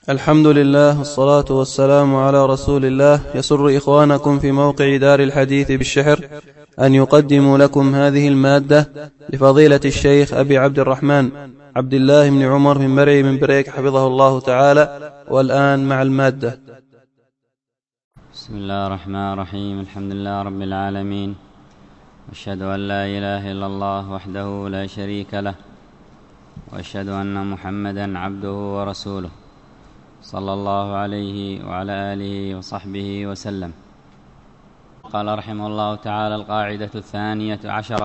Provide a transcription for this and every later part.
الحمد لله والصلاة والسلام على رسول الله. يسر إخوانكم في موقع دار الحديث بالشحر أن يقدموا لكم هذه المادة لفضيلة الشيخ أبي عبد الرحمن عبد الله بن عمر من مرعي من بريك حفظه الله تعالى. والآن مع المادة. بسم الله الرحمن الرحيم. الحمد لله رب العالمين، وأشهد أن لا إله إلا الله وحده لا شريك له، وأشهد أن محمدا عبده ورسوله صلى الله عليه وعلى آله وصحبه وسلم. قال رحمه الله تعالى: القاعدة 12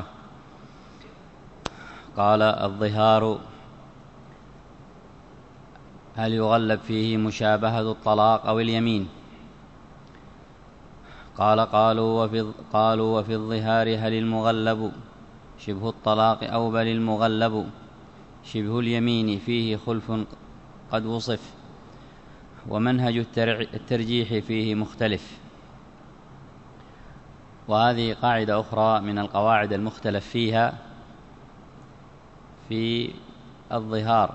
قال: الظهار هل يغلب فيه مشابهة الطلاق أو اليمين؟ قالوا وفي الظهار هل المغلب شبه الطلاق أو بل المغلب شبه اليمين؟ فيه خلف قد وصف، ومنهج الترجيح فيه مختلف. وهذه قاعدة أخرى من القواعد المختلف فيها في الظهار.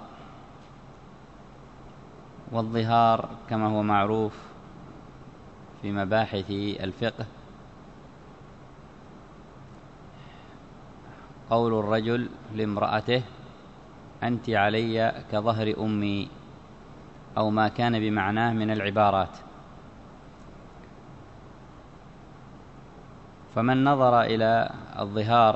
والظهار كما هو معروف في مباحث الفقه قول الرجل لامرأته: أنت علي كظهر أمي، أو ما كان بمعناه من العبارات. فمن نظر إلى الظهار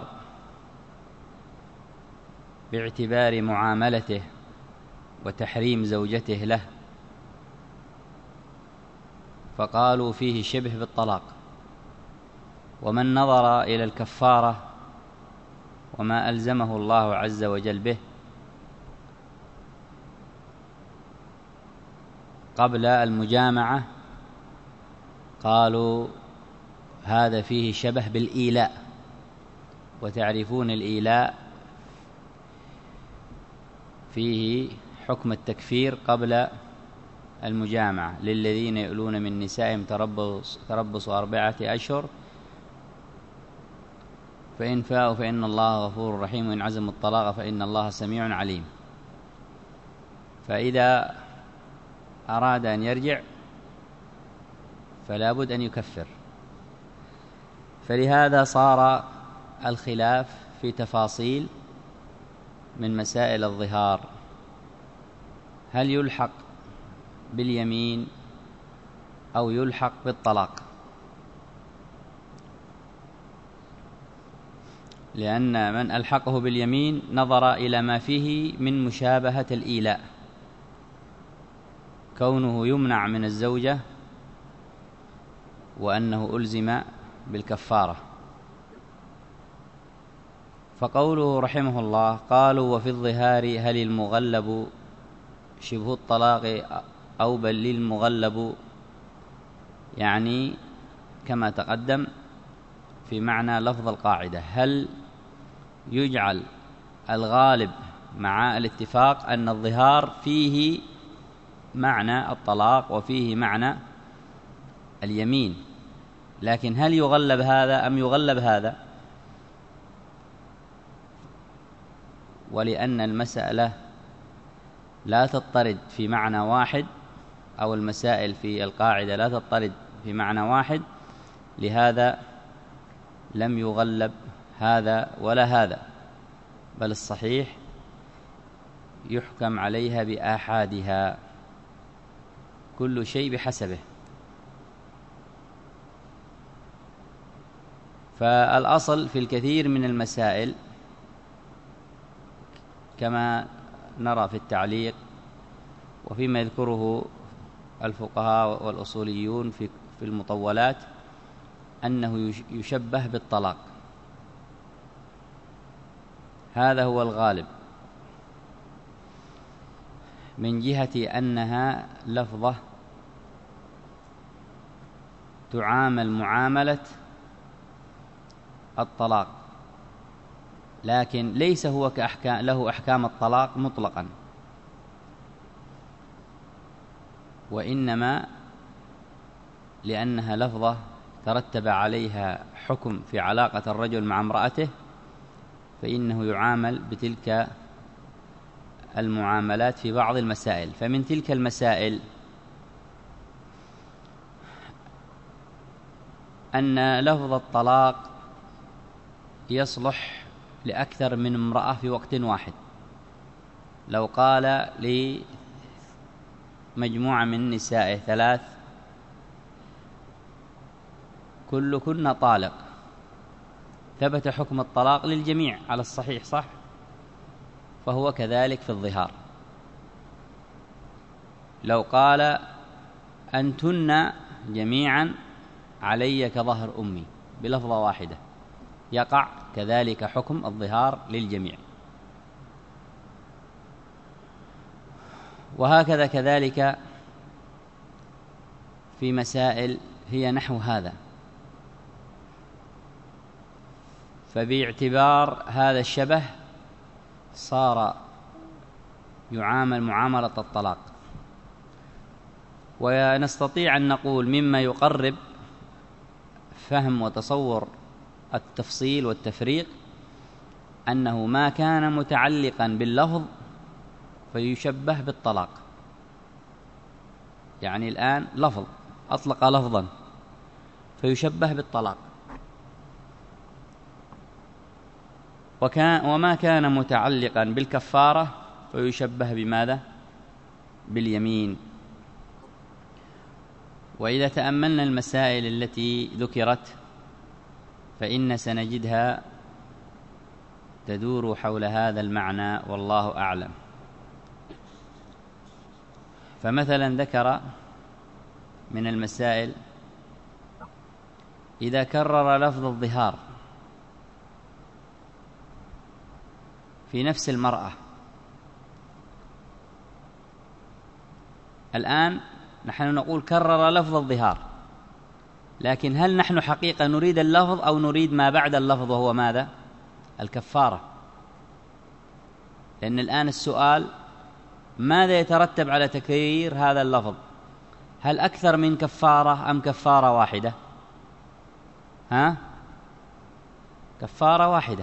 باعتبار معاملته وتحريم زوجته له فقالوا فيه شبه بالطلاق. ومن نظر إلى الكفارة وما ألزمه الله عز وجل به قبل المجامعة قالوا هذا فيه شبه بالإيلاء. وتعرفون الإيلاء فيه حكم التكفير قبل المجامعة: للذين يؤلون من نسائهم تربص 4 أشهر، فإن فاءوا فإن الله غفور رحيم، وإن عزموا الطلاق فإن الله سميع عليم. فإذا أراد أن يرجع فلا بد أن يكفر. فلهذا صار الخلاف في تفاصيل من مسائل الظهار: هل يلحق باليمين أو يلحق بالطلاق؟ لأن من ألحقه باليمين نظر إلى ما فيه من مشابهة الإيلاء، كونه يمنع من الزوجة وأنه ألزم بالكفارة. فقوله رحمه الله: قالوا وفي الظهار هل المغلب شبه الطلاق أو بل للمغلب، يعني كما تقدم في معنى لفظ القاعدة: هل يجعل الغالب مع الاتفاق أن الظهار فيه معنى الطلاق وفيه معنى اليمين، لكن هل يغلب هذا أم يغلب هذا؟ ولأن المسألة لا تضطرد في معنى واحد، أو المسائل في القاعدة لا تضطرد في معنى واحد، لهذا لم يغلب هذا ولا هذا، بل الصحيح يحكم عليها بآحادها، كل شيء بحسبه. فالأصل في الكثير من المسائل كما نرى في التعليق وفيما يذكره الفقهاء والأصوليون في المطولات أنه يشبه بالطلاق. هذا هو الغالب، من جهة أنها لفظة تعامل معاملة الطلاق، لكن ليس هو له أحكام الطلاق مطلقا، وإنما لأنها لفظة ترتب عليها حكم في علاقة الرجل مع امرأته، فإنه يعامل بتلك المعاملات في بعض المسائل. فمن تلك المسائل أن لفظ الطلاق يصلح لأكثر من امرأة في وقت واحد. لو قال لمجموعة من نسائه 3 كلكن طالق، ثبت حكم الطلاق للجميع على الصحيح، صح؟ فهو كذلك في الظهار. لو قال أنتن جميعا علي كظهر أمي بلفظة واحدة، يقع كذلك حكم الظهار للجميع. وهكذا كذلك في مسائل هي نحو هذا. فباعتبار هذا الشبه صار يعامل معاملة الطلاق. ونستطيع أن نقول مما يقرب فهم وتصور التفصيل والتفريق أنه ما كان متعلقا باللفظ فيشبه بالطلاق. يعني الآن لفظ أطلق لفظا فيشبه بالطلاق، وما كان متعلقا بالكفارة فيشبه بماذا؟ باليمين. وإذا تأملنا المسائل التي ذكرت فإن سنجدها تدور حول هذا المعنى والله أعلم. فمثلا ذكر من المسائل إذا كرر لفظ الظهار في نفس المرأة. الآن نحن نقول كرر لفظ الظهار، لكن هل نحن حقيقة نريد اللفظ أو نريد ما بعد اللفظ وهو ماذا؟ الكفارة. لأن الآن السؤال ماذا يترتب على تكرير هذا اللفظ؟ هل أكثر من كفارة أم كفارة واحدة؟ كفارة واحدة.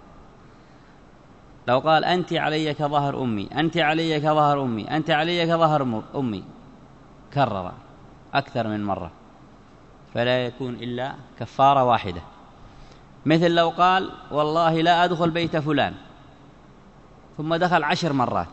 لو قال أنت علي كظهر أمي، أنت علي كظهر أمي، أنت علي كظهر أمي، كرر أكثر من مرة، فلا يكون إلا كفارة واحدة. مثل لو قال والله لا أدخل بيت فلان ثم دخل 10 مرات،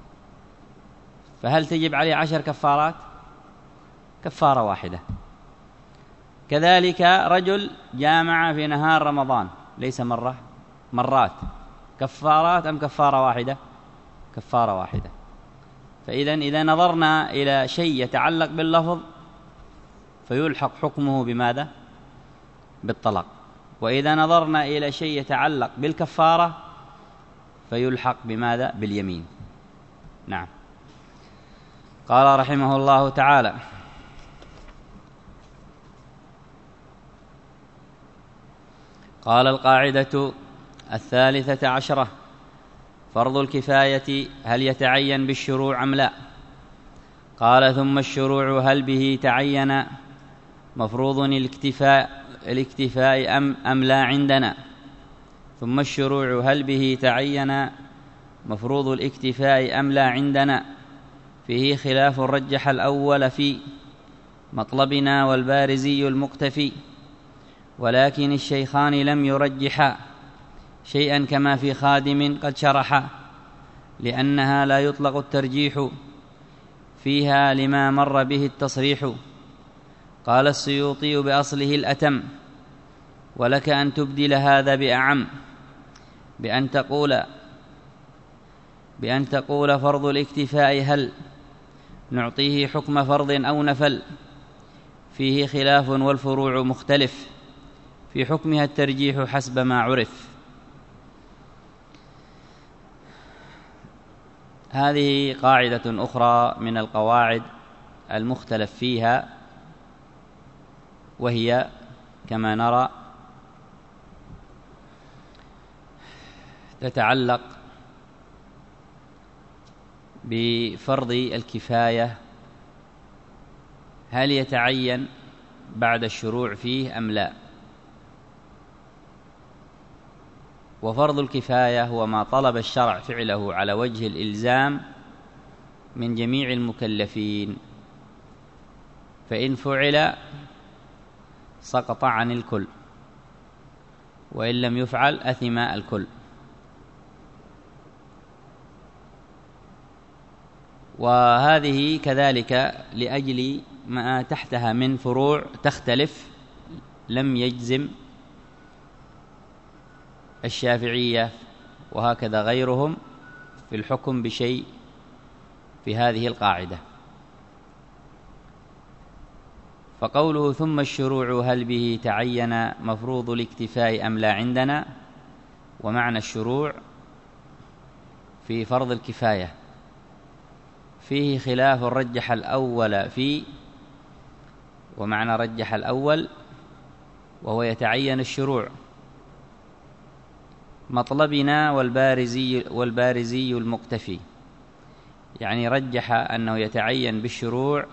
فهل تجب عليه 10 كفارات؟ كفارة واحدة. كذلك رجل جامع في نهار رمضان ليس مرة، مرات، كفارات أم كفارة واحدة؟ كفارة واحدة. إذا نظرنا إلى شيء يتعلق باللفظ فيلحق حكمه بماذا؟ بالطلاق. وإذا نظرنا إلى شيء يتعلق بالكفارة فيلحق بماذا؟ باليمين. نعم. قال رحمه الله تعالى: قال: القاعدة 13 فرض الكفاية هل يتعين بالشروع أم لا؟ قال: ثم الشروع هل به تعين مفروض الاكتفاء أم لا عندنا؟ ثم الشروع هل به تعين مفروض الاكتفاء أم لا عندنا؟ فيه خلاف رجح الأول في مطلبنا والبارزي المقتفي، ولكن الشيخان لم يرجحا شيئا كما في خادم قد شرحا، لأنها لا يطلق الترجيح فيها لما مر به التصريح. قال السيوطي بأصله الأتم: ولك أن تبدل هذا بأعم، بأن تقول فرض الاكتفاء هل نعطيه حكم فرض أو نفل؟ فيه خلاف والفروع مختلف، في حكمها الترجيح حسب ما عرف. هذه قاعدة أخرى من القواعد المختلف فيها، وهي كما نرى تتعلق بفرض الكفاية، هل يتعين بعد الشروع فيه أم لا؟ وفرض الكفاية هو ما طلب الشرع فعله على وجه الإلزام من جميع المكلفين، فإن فعل سقط عن الكل، وإن لم يفعل أثم الكل. وهذه كذلك لأجل ما تحتها من فروع تختلف، لم يجزم الشافعية وهكذا غيرهم في الحكم بشيء في هذه القاعدة. فقوله ثم الشروع هل به تعين مفروض الاكتفاء أم لا عندنا، ومعنى الشروع في فرض الكفاية فيه خلاف رجح الأول فيه، ومعنى رجح الأول وهو يتعين الشروع مطلبنا والبارزي المقتفي، يعني رجح أنه يتعين بالشروع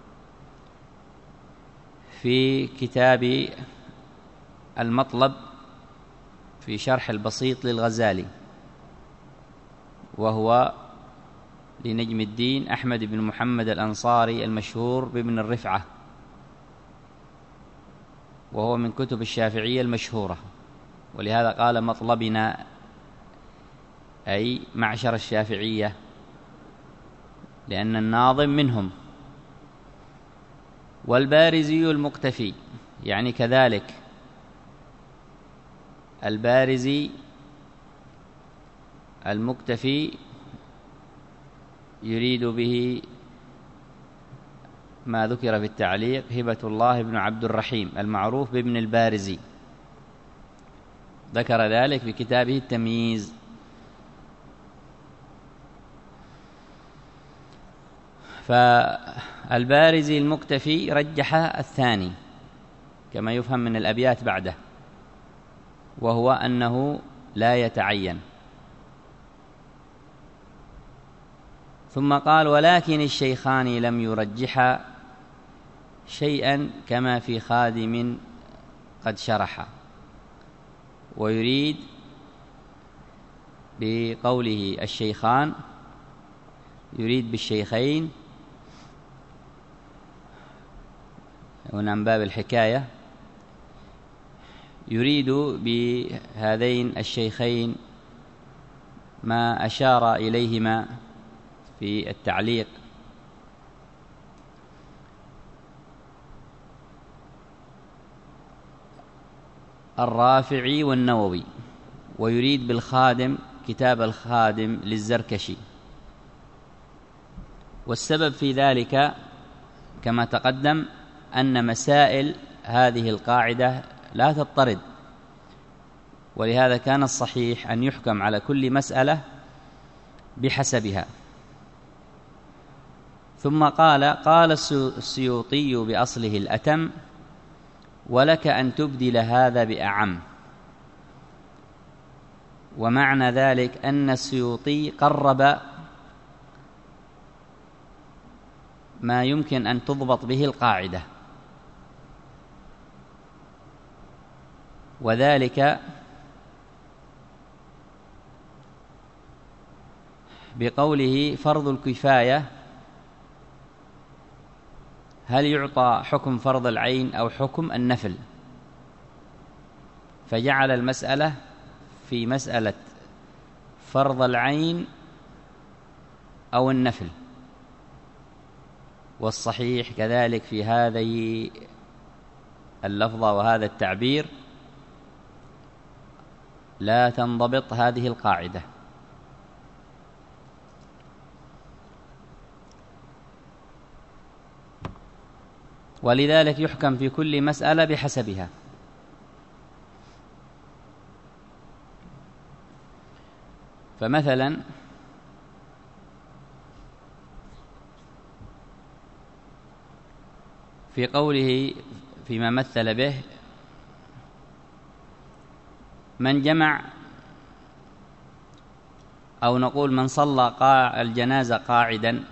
في كتاب المطلب في شرح البسيط للغزالي، وهو لنجم الدين أحمد بن محمد الأنصاري المشهور بابن الرفعة، وهو من كتب الشافعية المشهورة، ولهذا قال مطلبنا أي معشر الشافعية، لأن الناظم منهم. والبارزي المقتفي يعني كذلك البارزي المقتفي يريد به ما ذكر في التعليق هبة الله بن عبد الرحيم المعروف بابن البارزي، ذكر ذلك في كتابه التمييز. فالبارزي المقتفي رجح الثاني كما يفهم من الأبيات بعده، وهو أنه لا يتعين. ثم قال ولكن الشيخان لم يرجحا شيئا كما في خادم قد شرح، ويريد بقوله الشيخان يريد بالشيخين هنا من باب الحكاية، يريد بهذين الشيخين ما أشار إليهما في التعليق، الرافعي والنووي، ويريد بالخادم كتاب الخادم للزركشي. والسبب في ذلك كما تقدم أن مسائل هذه القاعدة لا تضطرد، ولهذا كان الصحيح أن يحكم على كل مسألة بحسبها. ثم قال السيوطي بأصله الأتم ولك أن تبدل هذا بأعم، ومعنى ذلك أن السيوطي قرب ما يمكن أن تضبط به القاعدة، وذلك بقوله فرض الكفاية هل يعطى حكم فرض العين أو حكم النفل، فجعل المسألة في مسألة فرض العين أو النفل. والصحيح كذلك في هذه اللفظة وهذا التعبير لا تنضبط هذه القاعدة، ولذلك يحكم في كل مسألة بحسبها. فمثلا في قوله فيما مثل به من جمع، أو نقول من صلى الجنازة قاعدا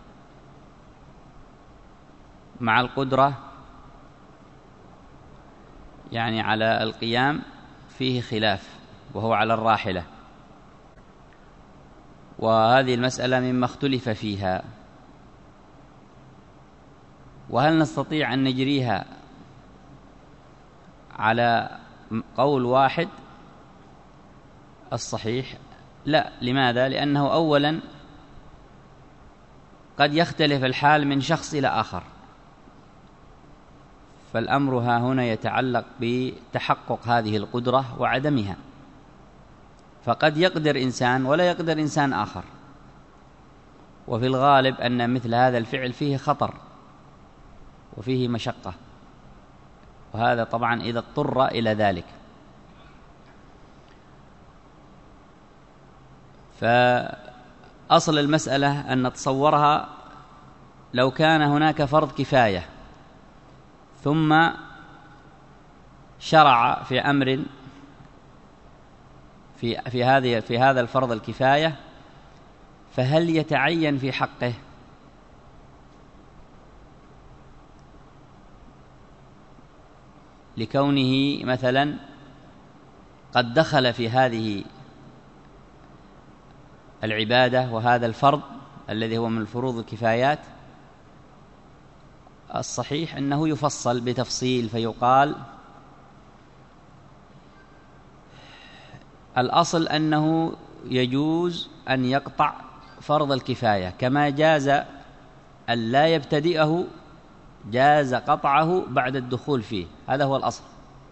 مع القدرة يعني على القيام، فيه خلاف وهو على الراحلة، وهذه المسألة مما اختلف فيها، وهل نستطيع أن نجريها على قول واحد؟ الصحيح لا. لماذا؟ لأنه أولا قد يختلف الحال من شخص إلى آخر، فالأمر ها هنا يتعلق بتحقق هذه القدرة وعدمها، فقد يقدر إنسان ولا يقدر إنسان آخر، وفي الغالب أن مثل هذا الفعل فيه خطر وفيه مشقة، وهذا طبعا إذا اضطر إلى ذلك. فأصل المسألة أن نتصورها لو كان هناك فرض كفاية ثم شرع في أمر في هذا الفرض الكفاية، فهل يتعين في حقه؟ لكونه مثلا قد دخل في هذه العبادة وهذا الفرض الذي هو من فروض الكفايات. الصحيح أنه يفصل بتفصيل، فيقال الأصل أنه يجوز أن يقطع فرض الكفاية، كما جاز أن لا يبتدئه جاز قطعه بعد الدخول فيه، هذا هو الأصل،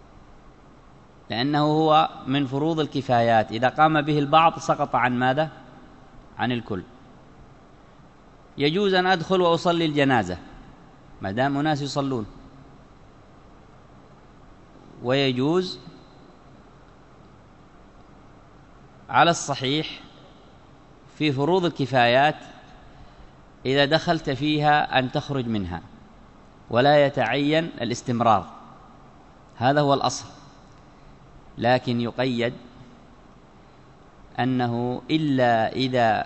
لأنه هو من فروض الكفايات، إذا قام به البعض سقط عن ماذا؟ عن الكل. يجوز أن أدخل وأصلي الجنازة ما دام أناس يصلون، ويجوز على الصحيح في فروض الكفايات إذا دخلت فيها أن تخرج منها، ولا يتعين الاستمرار، هذا هو الأصل. لكن يقيد أنه إلا إذا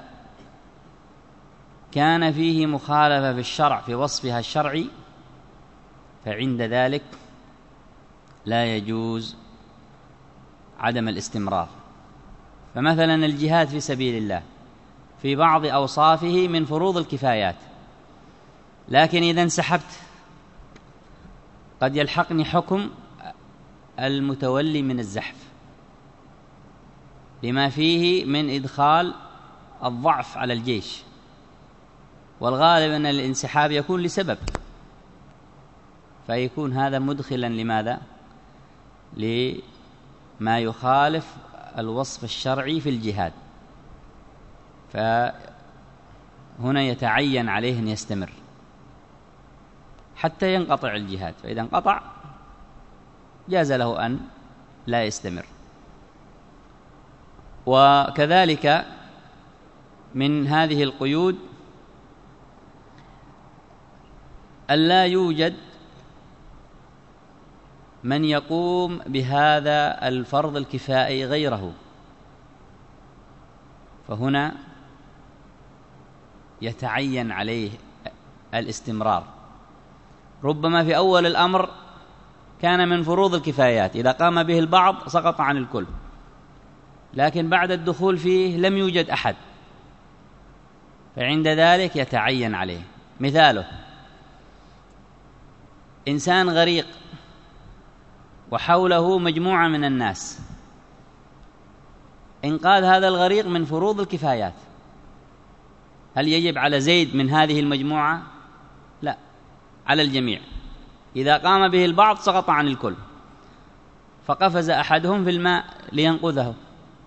كان فيه مخالفة في الشرع في وصفها الشرعي، فعند ذلك لا يجوز عدم الاستمرار. فمثلا الجهاد في سبيل الله في بعض أوصافه من فروض الكفايات، لكن إذا انسحبت قد يلحقني حكم المتولي من الزحف، لما فيه من إدخال الضعف على الجيش، والغالب أن الانسحاب يكون لسبب، فيكون هذا مدخلا لماذا؟ لما يخالف الوصف الشرعي في الجهاد، فهنا يتعين عليه أن يستمر حتى ينقطع الجهاد، فإذا انقطع جاز له أن لا يستمر. وكذلك من هذه القيود ألا يوجد من يقوم بهذا الفرض الكفائي غيره، فهنا يتعين عليه الاستمرار. ربما في أول الأمر كان من فروض الكفايات، إذا قام به البعض سقط عن الكل، لكن بعد الدخول فيه لم يوجد أحد، فعند ذلك يتعين عليه. مثاله إنسان غريق وحوله مجموعة من الناس، إنقاذ هذا الغريق من فروض الكفايات، هل يجب على زيد من هذه المجموعة؟ لا، على الجميع. إذا قام به البعض سقط عن الكل، فقفز أحدهم في الماء لينقذه،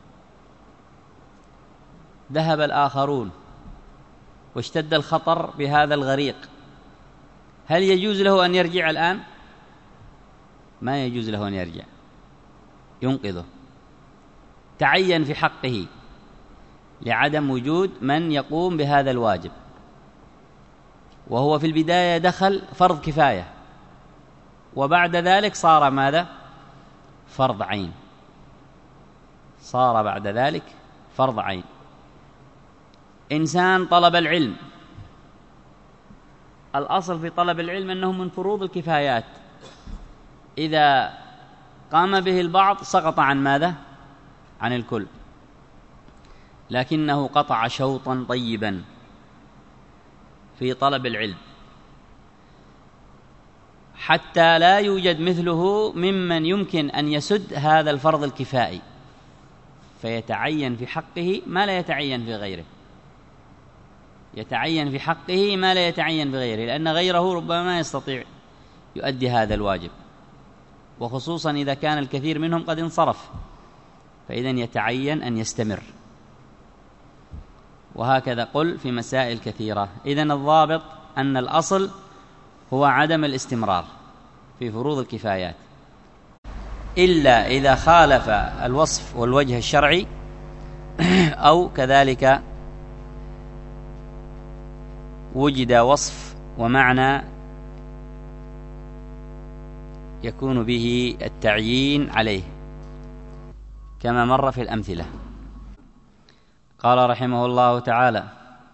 ذهب الآخرون واشتد الخطر بهذا الغريق، هل يجوز له أن يرجع الآن؟ ما يجوز له أن يرجع، ينقذه، تعين في حقه لعدم وجود من يقوم بهذا الواجب، وهو في البداية دخل فرض كفاية، وبعد ذلك صار ماذا؟ فرض عين، صار بعد ذلك فرض عين. إنسان طلب العلم، الأصل في طلب العلم أنه من فروض الكفايات، إذا قام به البعض سقط عن ماذا؟ عن الكل، لكنه قطع شوطا طيبا في طلب العلم حتى لا يوجد مثله ممن يمكن أن يسد هذا الفرض الكفائي، فيتعين في حقه ما لا يتعين في غيره، يتعين في حقه ما لا يتعين في غيره، لأن غيره ربما ما يستطيع يؤدي هذا الواجب، وخصوصا إذا كان الكثير منهم قد انصرف، فإذن يتعين أن يستمر. وهكذا قل في مسائل كثيرة. إذن الضابط أن الأصل هو عدم الاستمرار في فروض الكفايات، إلا إذا خالف الوصف والوجه الشرعي، أو كذلك وجد وصف ومعنى يكون به التعيين عليه كما مر في الأمثلة. قال رحمه الله تعالى: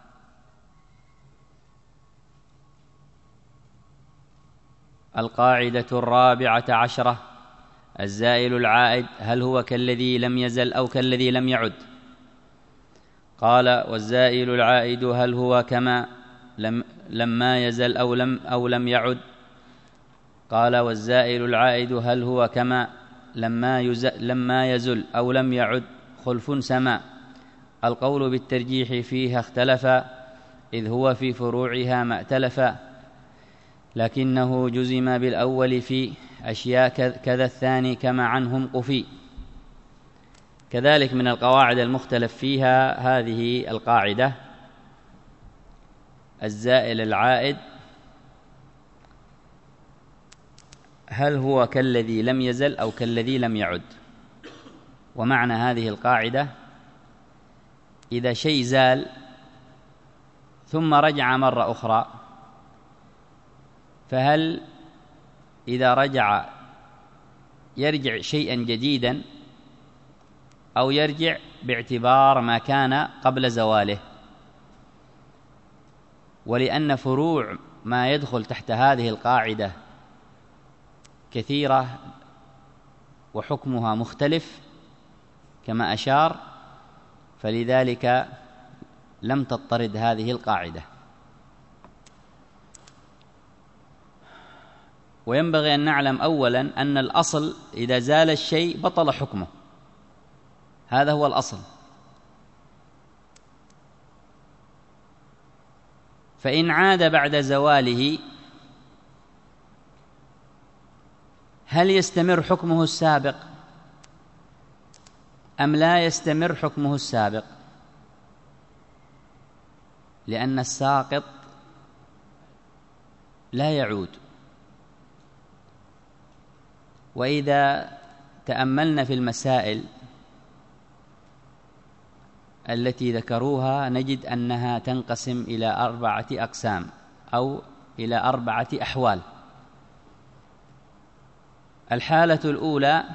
القاعدة 14: الزائل العائد هل هو كالذي لم يزل أو كالذي لم يعد؟ قال: والزائل العائد هل هو كما لما يزل أو لم يعد؟ قال: والزائل العائد هل هو كما لما يزل أو لم يعد؟ خلف سما. القول بالترجيح فيها اختلف، إذ هو في فروعها ما ائتلف، لكنه جزم بالأول في أشياء كذا الثاني كما عنهم قفي. كذلك من القواعد المختلف فيها هذه القاعدة: الزائل العائد هل هو كالذي لم يزل أو كالذي لم يعد؟ ومعنى هذه القاعدة: إذا شيء زال ثم رجع مرة أخرى، فهل إذا رجع يرجع شيئا جديدا أو يرجع باعتبار ما كان قبل زواله؟ ولأن فروع ما يدخل تحت هذه القاعدة كثيرة وحكمها مختلف كما أشار، فلذلك لم تضطرد هذه القاعدة. وينبغي أن نعلم أولا أن الأصل إذا زال الشيء بطل حكمه، هذا هو الأصل. فإن عاد بعد زواله هل يستمر حكمه السابق أم لا يستمر حكمه السابق؟ لأن الساقط لا يعود. وإذا تأملنا في المسائل التي ذكروها نجد أنها تنقسم إلى 4 أقسام أو إلى 4 أحوال. الحالة الأولى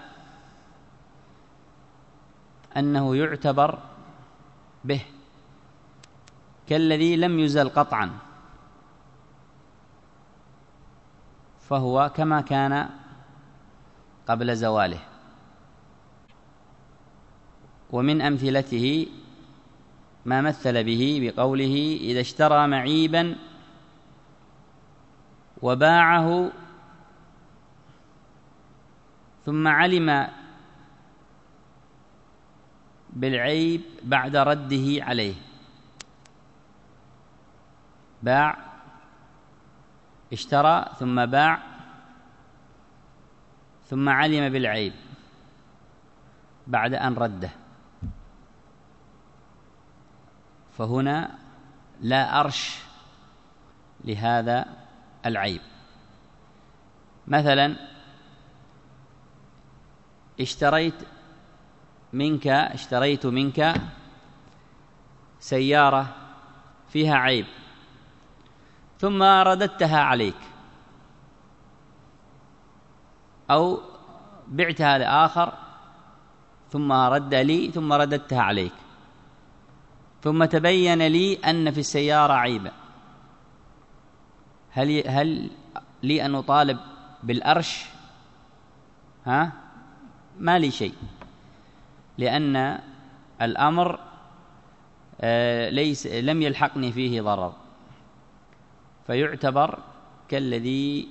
أنه يعتبر به كالذي لم يزل قطعا، فهو كما كان قبل زواله. ومن أمثلته ما مثل به بقوله: إذا اشترى معيبا وباعه ثم علم بالعيب بعد رده عليه. اشترى ثم باع ثم علم بالعيب بعد أن رده، فهنا لا أرش لهذا العيب. مثلا اشتريت منك سيارة فيها عيب ثم رددتها عليك، أو بعتها لآخر ثم رد لي ثم رددتها عليك، ثم تبين لي أن في السيارة عيبا، هل لي أن أطالب بالأرش؟ ما لي شيء، لأن الأمر لم يلحقني فيه ضرر، فيعتبر كالذي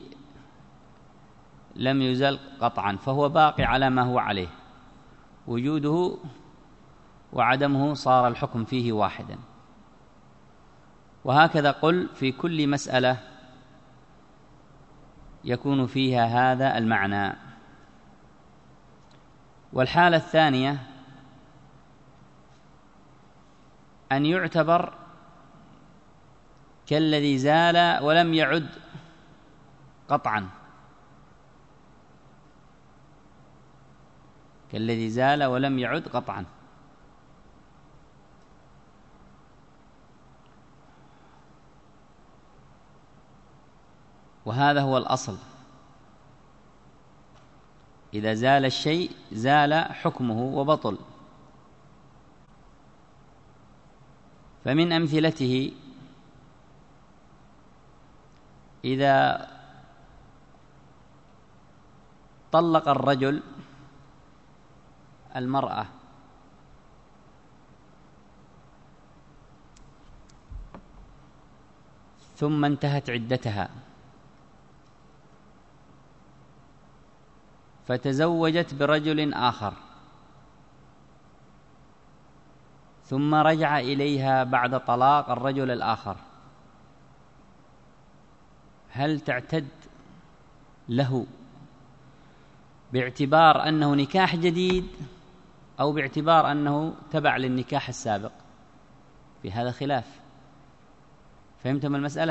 لم يزل قطعا، فهو باقي على ما هو عليه، وجوده وعدمه صار الحكم فيه واحدا. وهكذا قل في كل مسألة يكون فيها هذا المعنى. والحالة الثانية أن يعتبر كالذي زال ولم يعد قطعا، كالذي زال ولم يعد قطعا. وهذا هو الأصل، إذا زال الشيء زال حكمه وبطل. فمن أمثلته إذا طلق الرجل المرأة ثم انتهت عدتها فتزوجت برجل آخر، ثم رجع إليها بعد طلاق الرجل الآخر، هل تعتد له باعتبار أنه نكاح جديد أو باعتبار أنه تبع للنكاح السابق؟ في هذا خلاف. فهمتم المسألة؟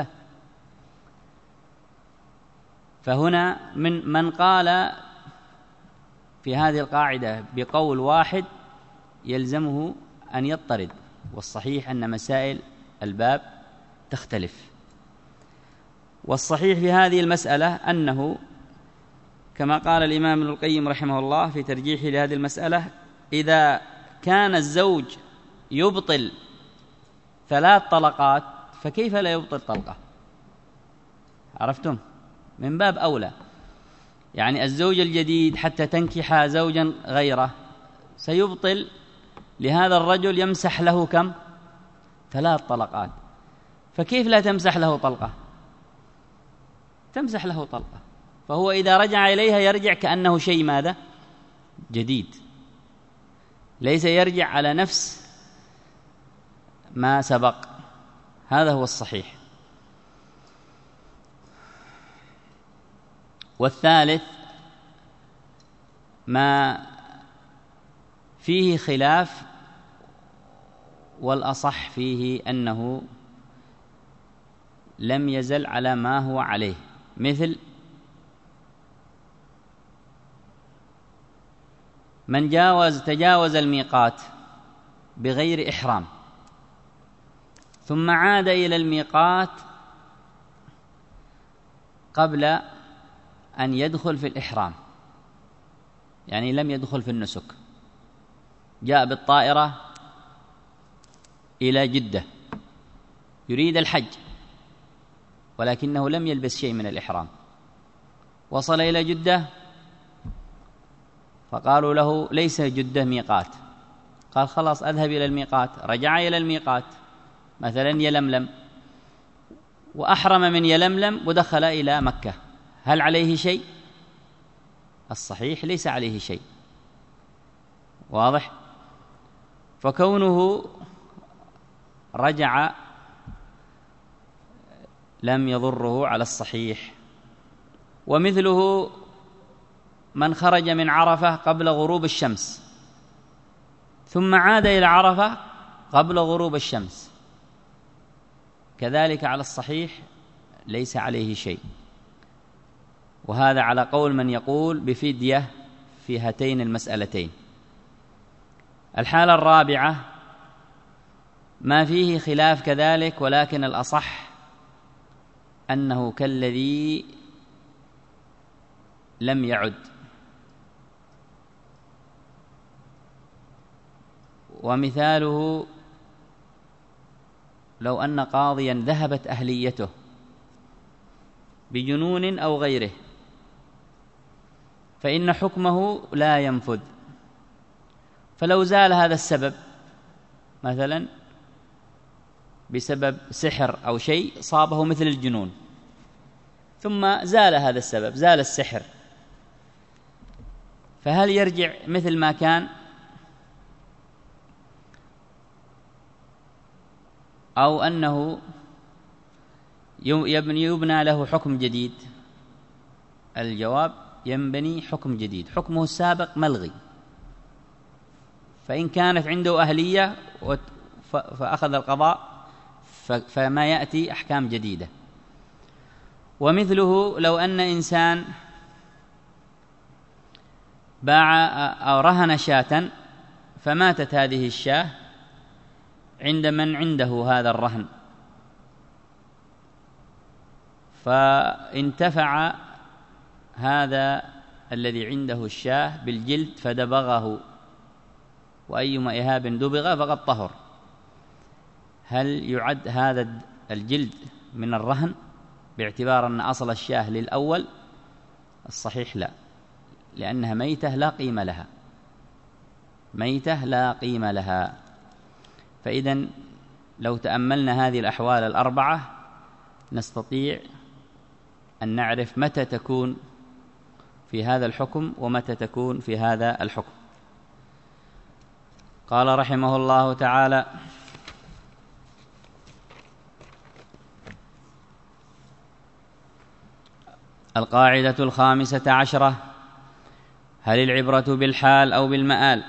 فهنا من قال في هذه القاعدة بقول واحد يلزمه أن يضطرد، والصحيح أن مسائل الباب تختلف. والصحيح في هذه المسألة أنه كما قال الإمام ابن القيم رحمه الله في ترجيحه لهذه المسألة: إذا كان الزوج يبطل 3 طلقات فكيف لا يبطل طلقة؟ عرفتم؟ من باب أولى، يعني الزوج الجديد حتى تنكح زوجا غيره سيبطل لهذا الرجل، يمسح له كم؟ 3 طلقات، فكيف لا تمسح له طلقة؟ تمسح له طلقة. فهو إذا رجع إليها يرجع كأنه شيء ماذا؟ جديد، ليس يرجع على نفس ما سبق. هذا هو الصحيح. والثالث ما فيه خلاف والأصح فيه أنه لم يزل على ما هو عليه، مثل من تجاوز الميقات بغير إحرام ثم عاد إلى الميقات قبل أن يدخل في الإحرام، يعني لم يدخل في النسك، جاء بالطائرة إلى جدة يريد الحج ولكنه لم يلبس شيء من الإحرام، وصل إلى جدة فقالوا له ليس جدة ميقات، قال خلاص أذهب إلى الميقات، رجع إلى الميقات مثلا يلملم وأحرم من يلملم ودخل إلى مكة، هل عليه شيء؟ الصحيح ليس عليه شيء. واضح؟ فكونه رجع لم يضره على الصحيح. ومثله من خرج من عرفة قبل غروب الشمس ثم عاد إلى عرفة قبل غروب الشمس، كذلك على الصحيح ليس عليه شيء. وهذا على قول من يقول بفدية في هاتين المسألتين. الحالة الرابعة ما فيه خلاف كذلك، ولكن الأصح أنه كالذي لم يعد. ومثاله لو أن قاضيا ذهبت أهليته بجنون أو غيره فإن حكمه لا ينفذ، فلو زال هذا السبب مثلا بسبب سحر أو شيء صابه مثل الجنون، ثم زال هذا السبب، زال السحر، فهل يرجع مثل ما كان أو أنه يبنى له حكم جديد؟ الجواب: ينبني حكم جديد، حكمه السابق ملغي. فإن كانت عنده أهلية فأخذ القضاء فما يأتي أحكام جديدة. ومثله لو أن إنسان باع أو رهن شاة فماتت هذه الشاة عند من عنده هذا الرهن، فانتفع هذا الذي عنده الشاة بالجلد فدبغه، وأيما إهاب دبغ فقد طهر. هل يعد هذا الجلد من الرهن باعتبار أن أصل الشاة للأول؟ الصحيح لا، لأنها ميتة لا قيمة لها، ميتة لا قيمة لها. فإذن لو تأملنا هذه الأحوال الأربعة نستطيع أن نعرف متى تكون في هذا الحكم ومتى تكون في هذا الحكم. قال رحمه الله تعالى: القاعدة 15: هل العبرة بالحال أو بالمآل؟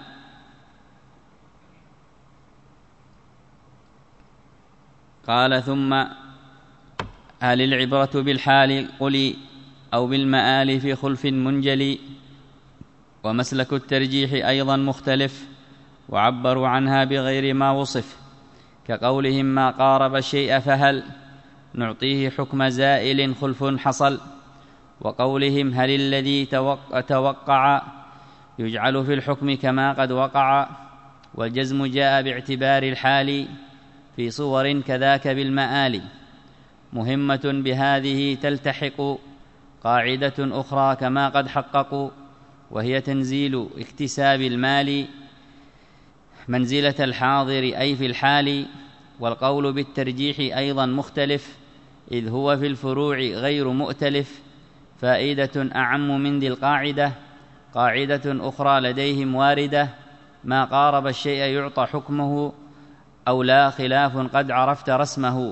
قال: ثم هل العبرة بالحال قلي أو بالمآل في خلف منجلي؟ ومسلك الترجيح أيضا مختلف، وعبروا عنها بغير ما وصف، كقولهم ما قارب الشيء فهل نعطيه حكم زائل خلف حصل، وقولهم هل الذي توقع يجعل في الحكم كما قد وقع، والجزم جاء باعتبار الحال في صور كذاك بالمآل. مهمة بهذه تلتحق قاعدة أخرى كما قد حققوا، وهي تنزيل اكتساب المال منزلة الحاضر أي في الحال. والقول بالترجيح أيضا مختلف، إذ هو في الفروع غير مؤتلف. فائدة أعم من ذي القاعدة، قاعدة أخرى لديهم واردة، ما قارب الشيء يعطى حكمه أو لا خلاف قد عرفت رسمه.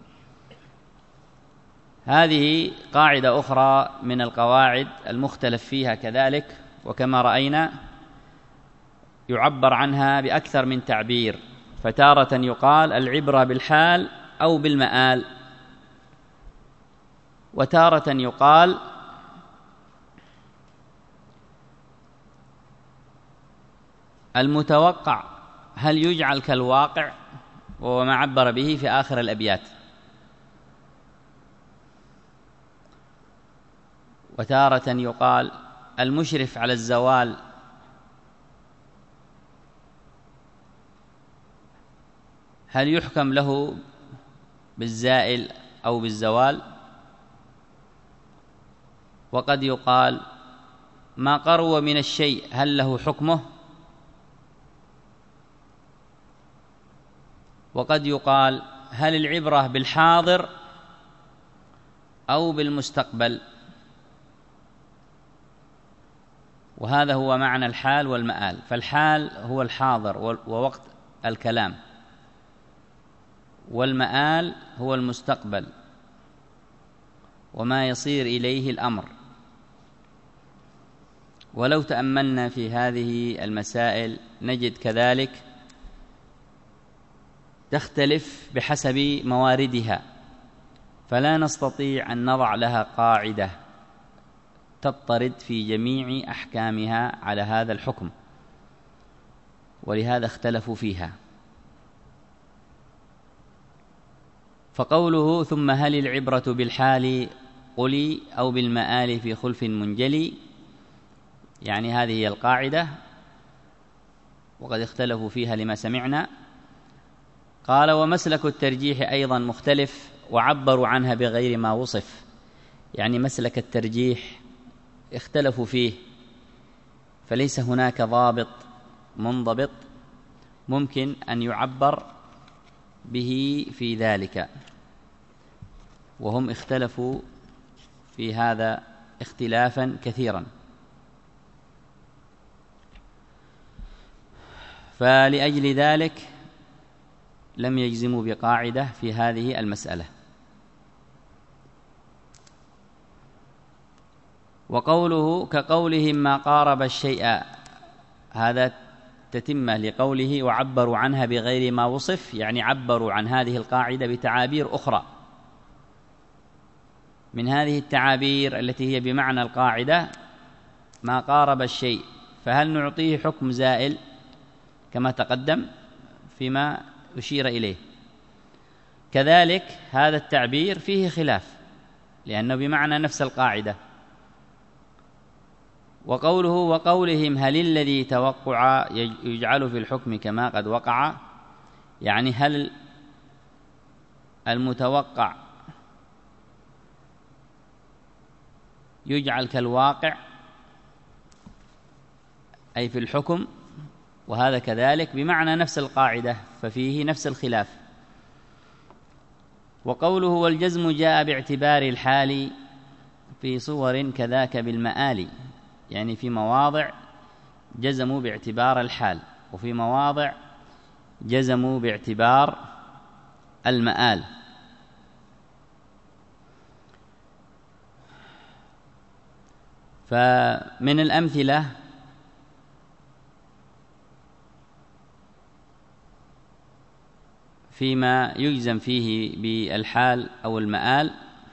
هذه قاعدة أخرى من القواعد المختلف فيها كذلك، وكما رأينا يعبر عنها بأكثر من تعبير، فتارة يقال العبرة بالحال أو بالمآل، وتارة يقال المتوقع هل يجعل كالواقع، وهو ما عبر به في آخر الأبيات، وتارة يقال المشرف على الزوال هل يحكم له بالزائل أو بالزوال. وقد يقال ما قرب من الشيء هل له حكمه. وقد يقال هل العبرة بالحاضر أو بالمستقبل. وهذا هو معنى الحال والمآل. فالحال هو الحاضر ووقت الكلام، والمآل هو المستقبل وما يصير إليه الأمر. ولو تأملنا في هذه المسائل نجد كذلك تختلف بحسب مواردها، فلا نستطيع أن نضع لها قاعدة تضطرد في جميع أحكامها على هذا الحكم، ولهذا اختلفوا فيها. فقوله ثم هل العبرة بالحال قلي أو بالمآل في خلف منجلي، يعني هذه هي القاعدة، وقد اختلفوا فيها لما سمعنا. قال ومسلك الترجيح أيضا مختلف، وعبروا عنها بغير ما وصف، يعني مسلك الترجيح اختلفوا فيه، فليس هناك ضابط منضبط ممكن أن يعبر به في ذلك، وهم اختلفوا في هذا اختلافا كثيرا. فلأجل ذلك لم يجزموا بقاعدة في هذه المسألة. وقوله كقولهم ما قارب الشيء، هذا تتمة لقوله وعبروا عنها بغير ما وصف، يعني عبروا عن هذه القاعدة بتعابير أخرى. من هذه التعابير التي هي بمعنى القاعدة ما قارب الشيء، فهل نعطيه حكم زائل كما تقدم فيما أشير إليه؟ كذلك هذا التعبير فيه خلاف لأنه بمعنى نفس القاعدة. وقوله وقولهم هل الذي توقع يجعل في الحكم كما قد وقع، يعني هل المتوقع يجعل كالواقع أي في الحكم، وهذا كذلك بمعنى نفس القاعدة، ففيه نفس الخلاف. وقوله والجزم جاء باعتبار الحال في صور كذاك بالمآل، يعني في مواضع جزموا باعتبار الحال، وفي مواضع جزموا باعتبار المآل. فمن الأمثلة فيما يجزم فيه بالحال أو المآل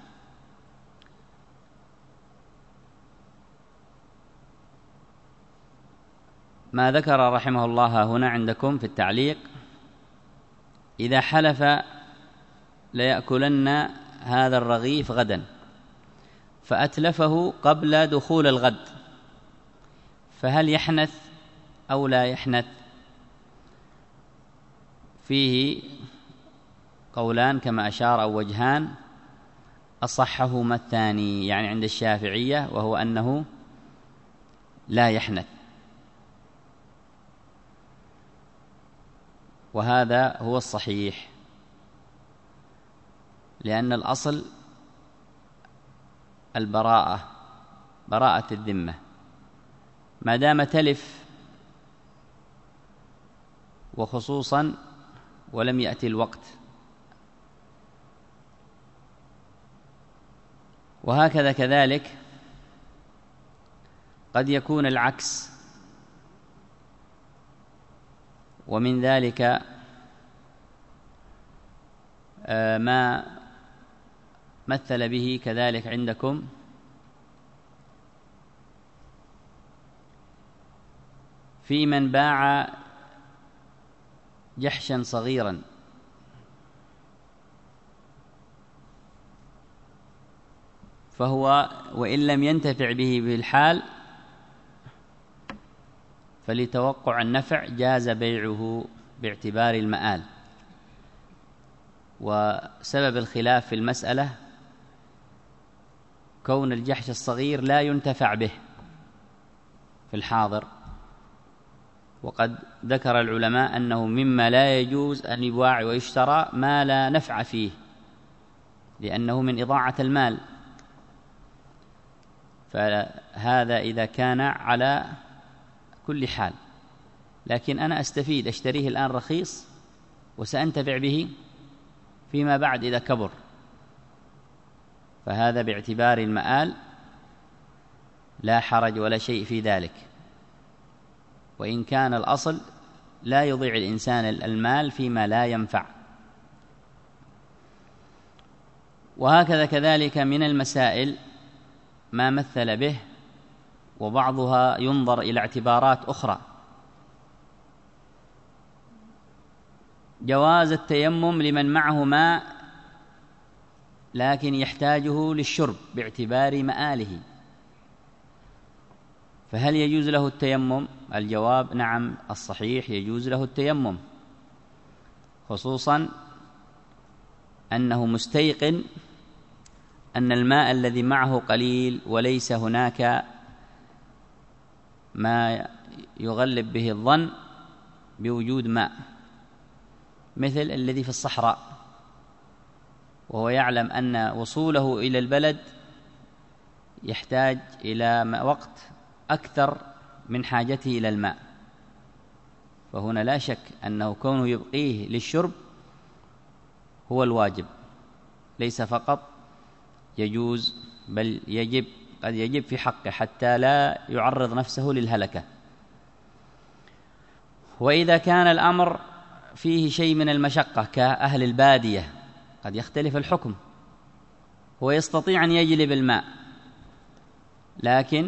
ما ذكر رحمه الله هنا عندكم في التعليق: إذا حلف ليأكلن هذا الرغيف غدا فأتلفه قبل دخول الغد، فهل يحنث أو لا يحنث؟ فيه قولان كما أشار، أو وجهان، أصحهما الثاني يعني عند الشافعية، وهو أنه لا يحنث، وهذا هو الصحيح، لأن الأصل البراءة، براءة الذمة، ما دام تلف وخصوصا ولم يأتي الوقت. وهكذا كذلك قد يكون العكس، ومن ذلك ما مثل به كذلك عندكم في من باع جحشا صغيرا فهو وإن لم ينتفع به بالحال فلتوقع النفع جاز بيعه باعتبار المآل. وسبب الخلاف في المسألة كون الجحش الصغير لا ينتفع به في الحاضر، وقد ذكر العلماء أنه مما لا يجوز أن يباع ويشترى ما لا نفع فيه، لأنه من إضاعة المال. فهذا إذا كان على كل حال، لكن أنا أستفيد، أشتريه الآن رخيص وسأنتفع به فيما بعد إذا كبر، فهذا باعتبار المآل لا حرج ولا شيء في ذلك، وإن كان الأصل لا يضيع الإنسان المال فيما لا ينفع. وهكذا كذلك من المسائل ما مثل به، وبعضها ينظر إلى اعتبارات أخرى: جواز التيمم لمن معه ماء لكن يحتاجه للشرب باعتبار مآله، فهل يجوز له التيمم؟ الجواب نعم، الصحيح يجوز له التيمم، خصوصا أنه مستيقن أن الماء الذي معه قليل وليس هناك ما يغلب به الظن بوجود ماء، مثل الذي في الصحراء، وهو يعلم أن وصوله إلى البلد يحتاج إلى وقت أكثر من حاجته إلى الماء، فهنا لا شك أنه كونه يبقيه للشرب هو الواجب، ليس فقط يجوز بل يجب، قد يجب في حقه حتى لا يعرض نفسه للهلكة. وإذا كان الأمر فيه شيء من المشقة كأهل البادية قد يختلف الحكم، هو يستطيع أن يجلب الماء لكن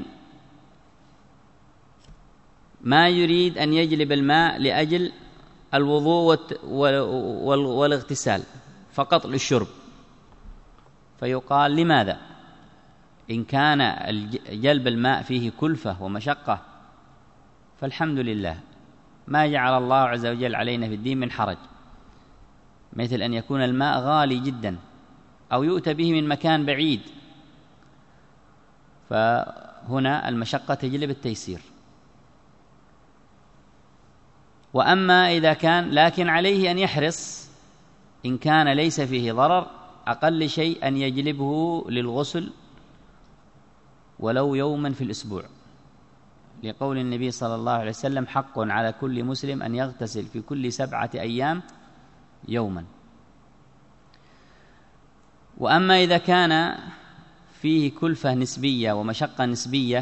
ما يريد أن يجلب الماء لأجل الوضوء والاغتسال فقط للشرب، فيقال لماذا؟ إن كان جلب الماء فيه كلفة ومشقة فالحمد لله، ما جعل الله عز وجل علينا في الدين من حرج، مثل أن يكون الماء غالي جدا أو يؤتى به من مكان بعيد، فهنا المشقة تجلب التيسير. وأما إذا كان لكن عليه أن يحرص إن كان ليس فيه ضرر أقل شيء أن يجلبه للغسل ولو يوما في الأسبوع، لقول النبي صلى الله عليه وسلم: حق على كل مسلم أن يغتسل في كل 7 أيام يوما. وأما إذا كان فيه كلفة نسبية ومشقة نسبية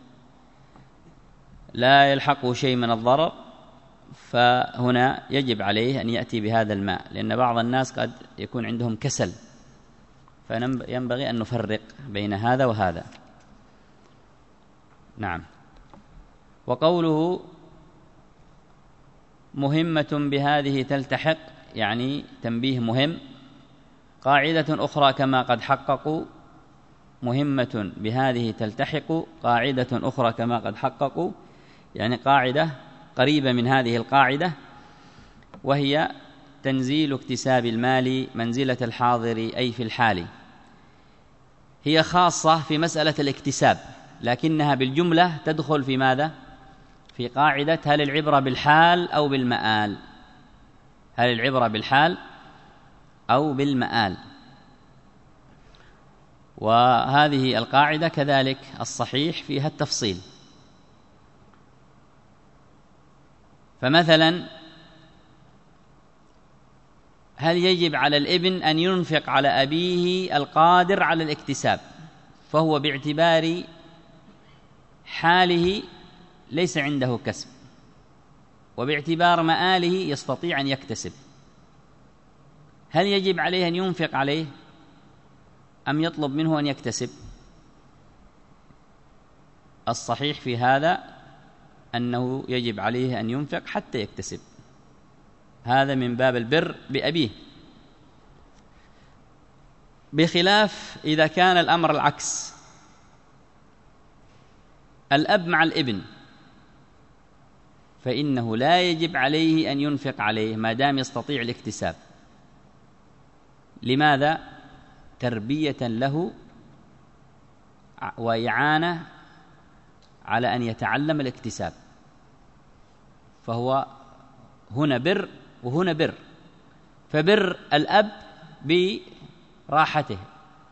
لا يلحقه شيء من الضرر، فهنا يجب عليه أن يأتي بهذا الماء، لأن بعض الناس قد يكون عندهم كسل، فينبغي أن نفرق بين هذا وهذا. نعم. وقوله مهمة بهذه تلتحق، يعني تنبيه مهم. قاعدة أخرى كما قد حققوا، مهمة بهذه تلتحق، قاعدة أخرى كما قد حققوا، يعني قاعدة قريبة من هذه القاعدة، وهي تنزيل اكتساب المال منزلة الحاضر أي في الحال. هي خاصة في مسألة الاكتساب، لكنها بالجملة تدخل في ماذا؟ في قاعدة هل العبرة بالحال أو بالمآل؟ هل العبرة بالحال أو بالمآل؟ وهذه القاعدة كذلك الصحيح فيها التفصيل. فمثلا هل يجب على الابن أن ينفق على أبيه القادر على الاكتساب؟ فهو باعتبار حاله ليس عنده كسب، وباعتبار مآله يستطيع أن يكتسب. هل يجب عليه أن ينفق عليه أم يطلب منه أن يكتسب؟ الصحيح في هذا أنه يجب عليه أن ينفق حتى يكتسب، هذا من باب البر بأبيه، بخلاف إذا كان الأمر العكس، الأب مع الابن، فإنه لا يجب عليه أن ينفق عليه ما دام يستطيع الاكتساب. لماذا؟ تربية له وإعانة على أن يتعلم الاكتساب، فهو هنا بر وهنا بر، فبر الأب براحته،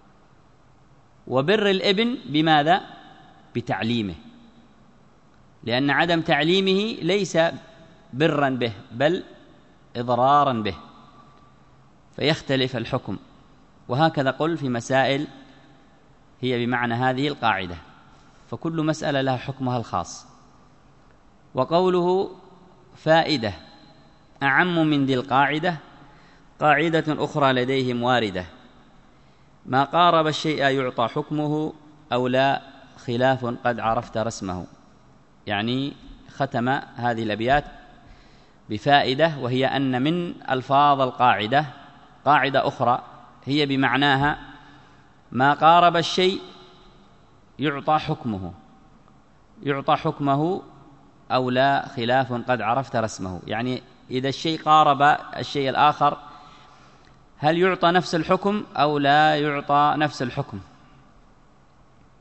وبر الابن بماذا؟ بتعليمه، لأن عدم تعليمه ليس برا به بل إضرارا به، فيختلف الحكم. وهكذا قل في مسائل هي بمعنى هذه القاعدة، فكل مسألة لها حكمها الخاص. وقوله فائدة أعم من ذي القاعدة، قاعدة أخرى لديهم واردة: ما قارب الشيء يعطى حكمه أو لا، خلاف قد عرفت رسمه. يعني ختم هذه الأبيات بفائدة، وهي أن من ألفاظ القاعدة قاعدة أخرى هي بمعناها ما قارب الشيء يعطى حكمه، يعطى حكمه أو لا، خلاف قد عرفت رسمه. يعني إذا الشيء قارب الشيء الآخر هل يعطى نفس الحكم أو لا يعطى نفس الحكم.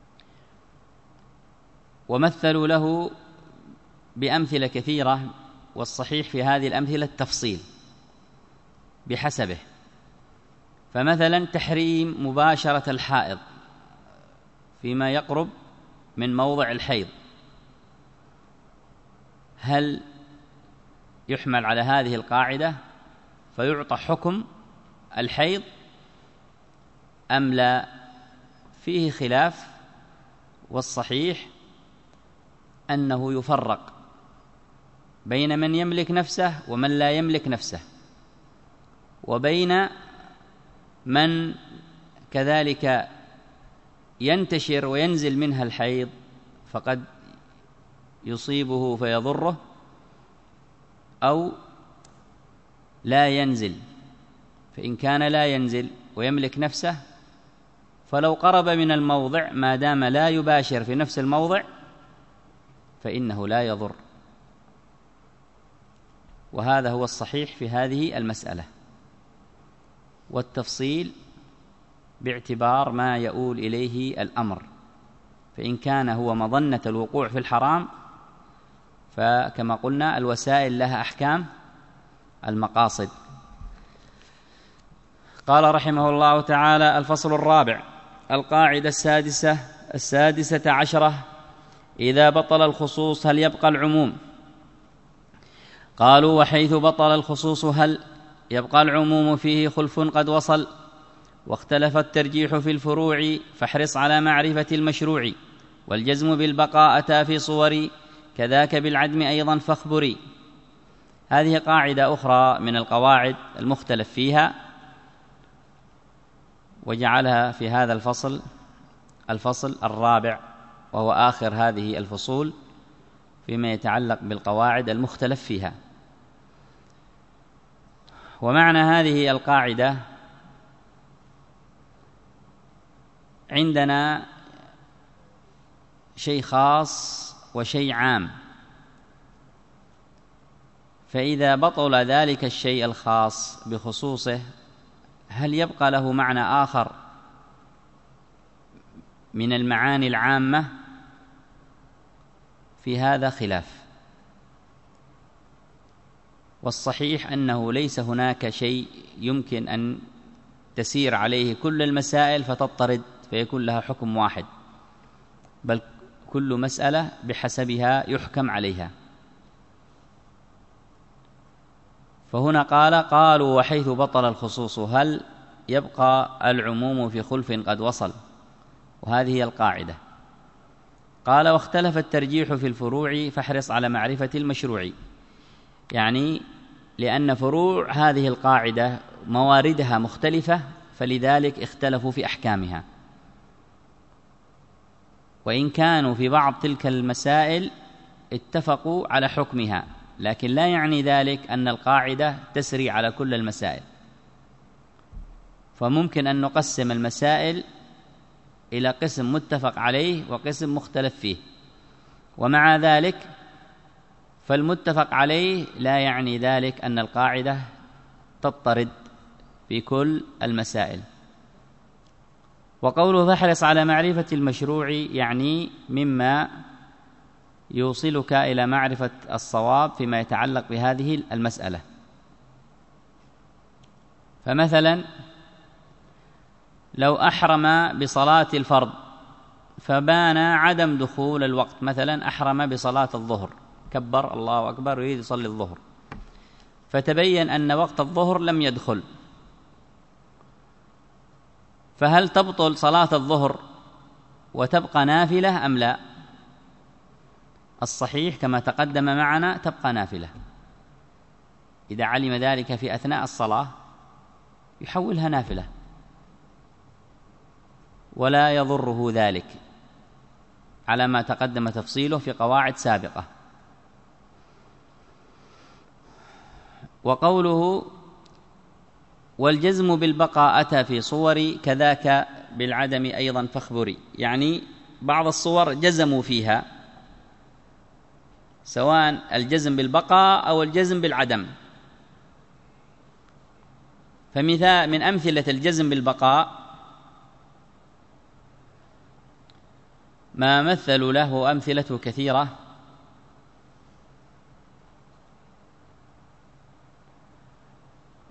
ومثلوا له بأمثلة كثيرة والصحيح في هذه الأمثلة التفصيل بحسبه. فمثلا تحريم مباشرة الحائض فيما يقرب من موضع الحيض، هل يحمل على هذه القاعدة فيعطى حكم الحيض أم لا؟ فيه خلاف، والصحيح أنه يفرق بين من يملك نفسه ومن لا يملك نفسه، وبين من كذلك ينتشر وينزل منها الحيض فقد يصيبه فيضره، أو لا ينزل. فإن كان لا ينزل ويملك نفسه فلو قرب من الموضع ما دام لا يباشر في نفس الموضع فإنه لا يضر. وهذا هو الصحيح في هذه المسألة، والتفصيل باعتبار ما يؤول إليه الأمر. فإن كان هو مظنة الوقوع في الحرام فكما قلنا الوسائل لها أحكام المقاصد. قال رحمه الله تعالى: الفصل الرابع. القاعدة السادسة عشرة: إذا بطل الخصوص هل يبقى العموم؟ قالوا: وحيث بطل الخصوص هل يبقى العموم فيه خلف قد وصل، واختلف الترجيح في الفروع، فاحرص على معرفة المشروع، والجزم بالبقاء أتى في صور، كذاك بالعدم أيضا فاخبري. هذه قاعدة أخرى من القواعد المختلف فيها، وجعلها في هذا الفصل الرابع، وهو آخر هذه الفصول فيما يتعلق بالقواعد المختلف فيها. ومعنى هذه القاعدة: عندنا شيء خاص وشيء عام، فإذا بطل ذلك الشيء الخاص بخصوصه هل يبقى له معنى آخر من المعاني العامة؟ في هذا خلاف، والصحيح أنه ليس هناك شيء يمكن أن تسير عليه كل المسائل فتضطرد فيكون لها حكم واحد، بل كل مسألة بحسبها يحكم عليها. فهنا قالوا: وحيث بطل الخصوص هل يبقى العموم في خلف قد وصل، وهذه هي القاعدة. قال: واختلف الترجيح في الفروع، فاحرص على معرفة المشروع. يعني لأن فروع هذه القاعدة مواردها مختلفة، فلذلك اختلفوا في أحكامها، وإن كانوا في بعض تلك المسائل اتفقوا على حكمها، لكن لا يعني ذلك أن القاعدة تسري على كل المسائل. فممكن أن نقسم المسائل إلى قسم متفق عليه وقسم مختلف فيه، ومع ذلك فالمتفق عليه لا يعني ذلك أن القاعدة تضطرد في كل المسائل. وقوله فاحرص على معرفة المشروع يعني مما يوصلك إلى معرفة الصواب فيما يتعلق بهذه المسألة. فمثلا لو أحرم بصلاة الفرض فبان عدم دخول الوقت، مثلا أحرم بصلاة الظهر، كبر الله أكبر يريد يصلي الظهر، فتبين أن وقت الظهر لم يدخل، فهل تبطل صلاة الظهر وتبقى نافلة أم لا؟ الصحيح كما تقدم معنا تبقى نافلة. إذا علم ذلك في أثناء الصلاة يحولها نافلة ولا يضره ذلك، على ما تقدم تفصيله في قواعد سابقة. وقوله والجزم بالبقاء أتى في صور، كذاك بالعدم أيضا فاخبري، يعني بعض الصور جزموا فيها، سواء الجزم بالبقاء أو الجزم بالعدم. فمثال من أمثلة الجزم بالبقاء ما مثلوا له أمثلة كثيرة،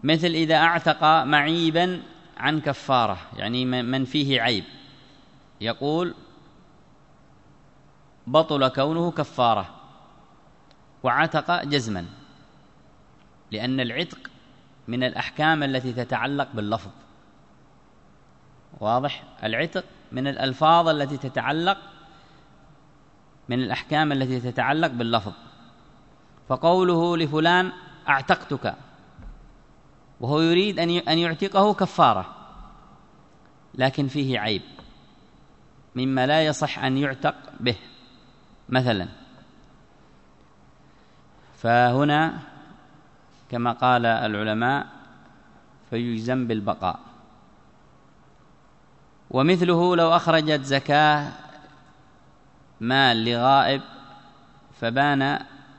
مثل إذا أعتق معيبا عن كفارة، يعني من فيه عيب، يقول بطل كونه كفارة وعتق جزما، لأن العتق من الأحكام التي تتعلق باللفظ. واضح؟ العتق من الألفاظ التي تتعلق، من الأحكام التي تتعلق باللفظ. فقوله لفلان أعتقتك وهو يريد أن يعتقه كفارة، لكن فيه عيب مما لا يصح أن يعتق به مثلا، فهنا كما قال العلماء فيجزم بالبقاء. ومثله لو أخرجت زكاة مال لغائب فبان،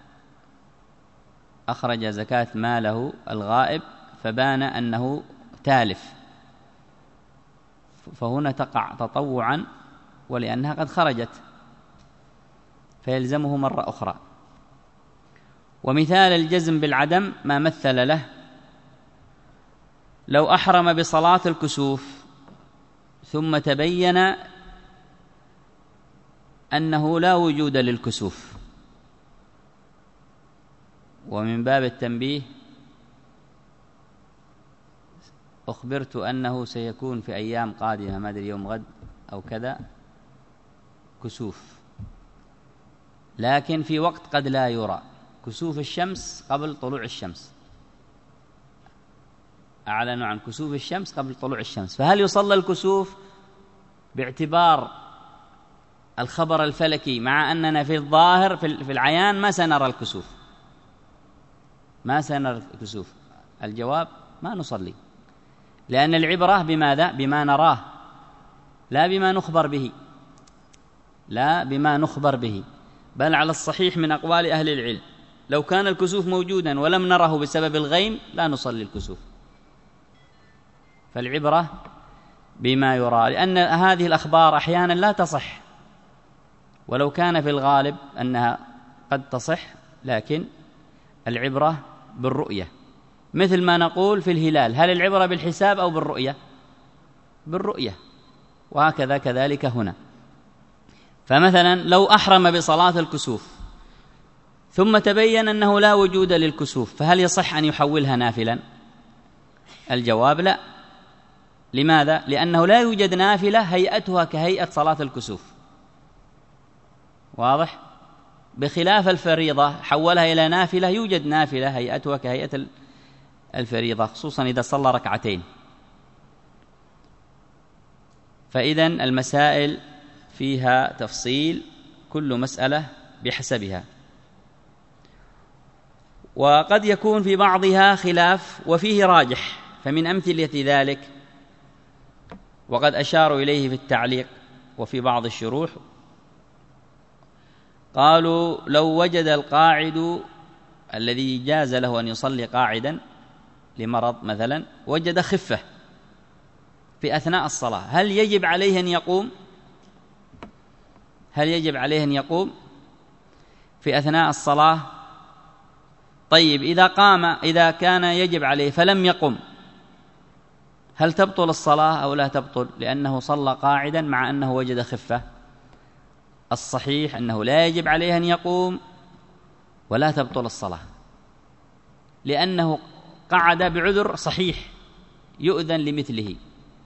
أخرج زكاة ماله الغائب فبان أنه تالف، فهنا تقع تطوعا ولأنها قد خرجت فيلزمه مرة أخرى. ومثال الجزم بالعدم ما مثل له: لو أحرم بصلاة الكسوف ثم تبين أنه لا وجود للكسوف. ومن باب التنبيه أخبرت أنه سيكون في أيام قادمة، ما أدري يوم غد أو كذا، كسوف، لكن في وقت قد لا يرى، كسوف الشمس قبل طلوع الشمس، أعلنوا عن كسوف الشمس قبل طلوع الشمس. فهل يصلى الكسوف باعتبار الخبر الفلكي مع أننا في الظاهر في العيان ما سنرى الكسوف، ما سنرى الكسوف؟ الجواب: ما نصلي، لأن العبرة بماذا؟ بما نراه لا بما نخبر به، لا بما نخبر به. بل على الصحيح من أقوال أهل العلم لو كان الكسوف موجودا ولم نره بسبب الغيم لا نصلي الكسوف. فالعبرة بما يرى، لأن هذه الأخبار أحيانا لا تصح، ولو كان في الغالب أنها قد تصح، لكن العبرة بالرؤية. مثل ما نقول في الهلال، هل العبرة بالحساب أو بالرؤية؟ بالرؤية. وهكذا كذلك هنا. فمثلا لو أحرم بصلاة الكسوف ثم تبين أنه لا وجود للكسوف، فهل يصح أن يحولها نافلا؟ الجواب: لا. لماذا؟ لأنه لا يوجد نافلة هيئتها كهيئة صلاة الكسوف. واضح؟ بخلاف الفريضة حولها إلى نافلة، يوجد نافلة هيئتها كهيئة الفريضة، خصوصا إذا صلى ركعتين. فإذن المسائل فيها تفصيل، كل مسألة بحسبها، وقد يكون في بعضها خلاف وفيه راجح. فمن أمثلة ذلك وقد أشاروا إليه في التعليق وفي بعض الشروح، قالوا لو وجد القاعد الذي جاز له أن يصلي قاعدا لمرض مثلا، وجد خفة في أثناء الصلاة، هل يجب عليه أن يقوم؟ هل يجب عليه أن يقوم في أثناء الصلاة؟ طيب إذا قام، إذا كان يجب عليه فلم يقم، هل تبطل الصلاة أو لا تبطل؟ لأنه صلى قاعدا مع أنه وجد خفة. الصحيح أنه لا يجب عليه أن يقوم ولا تبطل الصلاة، لأنه قعد بعذر صحيح يؤذن لمثله،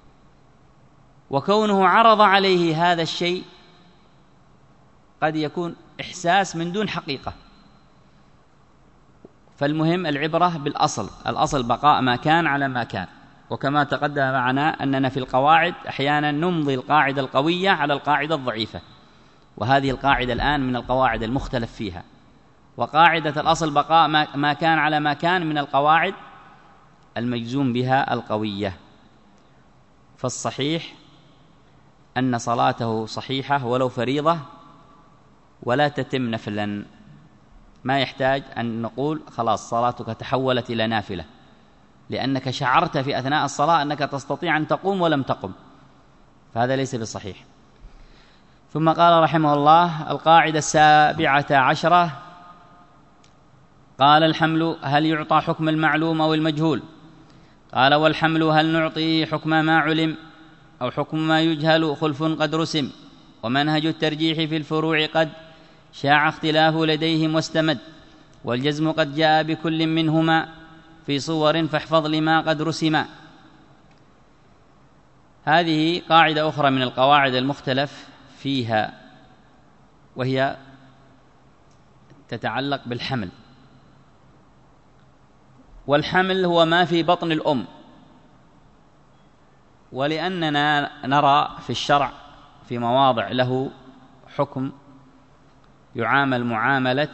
وكونه عرض عليه هذا الشيء قد يكون إحساس من دون حقيقة. فالمهم العبرة بالأصل، الأصل بقاء ما كان على ما كان. وكما تقدم معنا أننا في القواعد أحيانا نمضي القاعدة القوية على القاعدة الضعيفة، وهذه القاعدة الآن من القواعد المختلف فيها. وقاعدة الأصل بقاء ما كان على ما كان من القواعد المجزوم بها القوية. فالصحيح أن صلاته صحيحة ولو فريضة، ولا تتم نفلا، ما يحتاج أن نقول خلاص صلاتك تحولت إلى نافلة، لأنك شعرت في أثناء الصلاة أنك تستطيع أن تقوم ولم تقم، فهذا ليس بصحيح. ثم قال رحمه الله: القاعدة 17، قال: الحمل هل يعطى حكم المعلوم أو المجهول؟ قال: والحمل هل نعطيه حكم ما علم أو حكم ما يجهل خلف قد رسم، ومنهج الترجيح في الفروع قد شاع اختلاف لديهم واستمد، والجزم قد جاء بكل منهما في صور فاحفظ لما قد رسما. هذه قاعدة أخرى من القواعد المختلف فيها، وهي تتعلق بالحمل. والحمل هو ما في بطن الأم، ولأننا نرى في الشرع في مواضع له حكم يعامل معاملة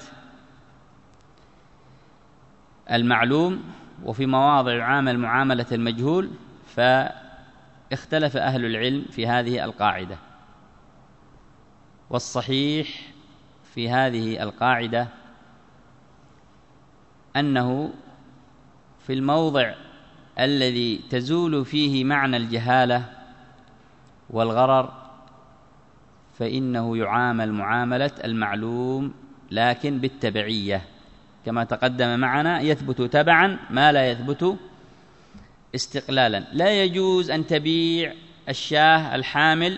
المعلوم، وفي مواضع يعامل معاملة المجهول، فاختلف أهل العلم في هذه القاعدة. والصحيح في هذه القاعدة أنه في الموضع الذي تزول فيه معنى الجهالة والغرر فإنه يعامل معاملة المعلوم، لكن بالتبعية كما تقدم معنا، يثبت تبعا ما لا يثبت استقلالا. لا يجوز أن تبيع الشاة الحامل،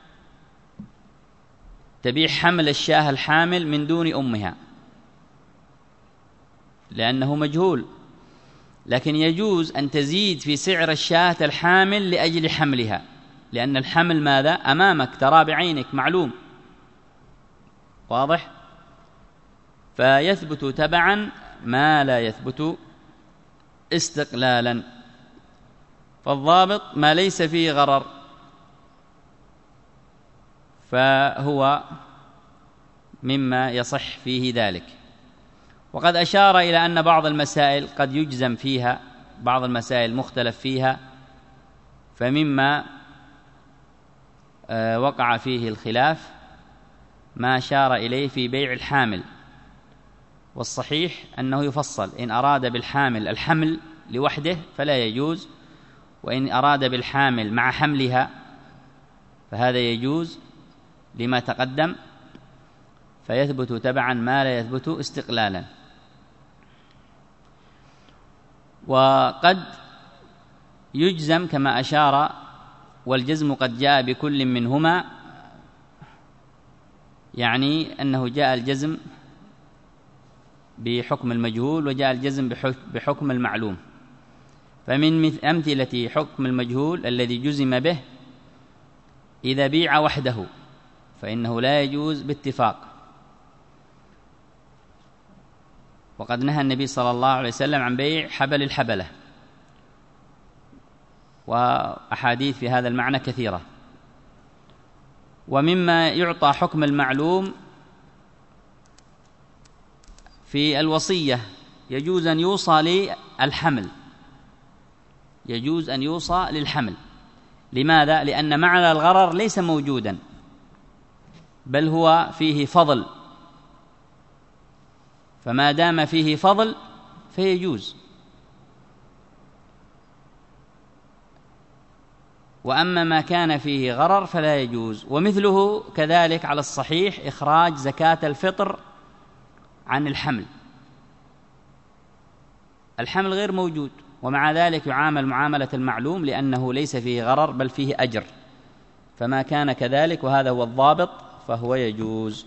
تبيع حمل الشاة الحامل من دون أمها لأنه مجهول، لكن يجوز أن تزيد في سعر الشاة الحامل لأجل حملها، لأن الحمل ماذا؟ أمامك، ترى بعينك، معلوم، واضح؟ فيثبت تبعا ما لا يثبت استقلالا. فالضابط ما ليس فيه غرر فهو مما يصح فيه ذلك. وقد أشار إلى أن بعض المسائل قد يجزم فيها، بعض المسائل مختلف فيها، فمما وقع فيه الخلاف ما أشار إليه في بيع الحامل. والصحيح أنه يفصل، إن أراد بالحامل الحمل لوحده فلا يجوز، وإن أراد بالحامل مع حملها فهذا يجوز لما تقدم، فيثبت تبعا ما لا يثبت استقلالا. وقد يجزم كما أشار، والجزم قد جاء بكل منهما، يعني أنه جاء الجزم بحكم المجهول وجاء الجزم بحكم المعلوم. فمن أمثلة حكم المجهول الذي جزم به: إذا بيع وحده فإنه لا يجوز باتفاق، وقد نهى النبي صلى الله عليه وسلم عن بيع حبل الحبلة، وأحاديث في هذا المعنى كثيرة. ومما يعطى حكم المعلوم في الوصية، يجوز أن يوصى للحمل، يجوز أن يوصى للحمل. لماذا؟ لأن معنى الغرر ليس موجودا، بل هو فيه فضل، فما دام فيه فضل فيجوز. وأما ما كان فيه غرر فلا يجوز. ومثله كذلك على الصحيح إخراج زكاة الفطر عن الحمل، الحمل غير موجود، ومع ذلك يعامل معاملة المعلوم لأنه ليس فيه غرر بل فيه أجر، فما كان كذلك وهذا هو الضابط فهو يجوز.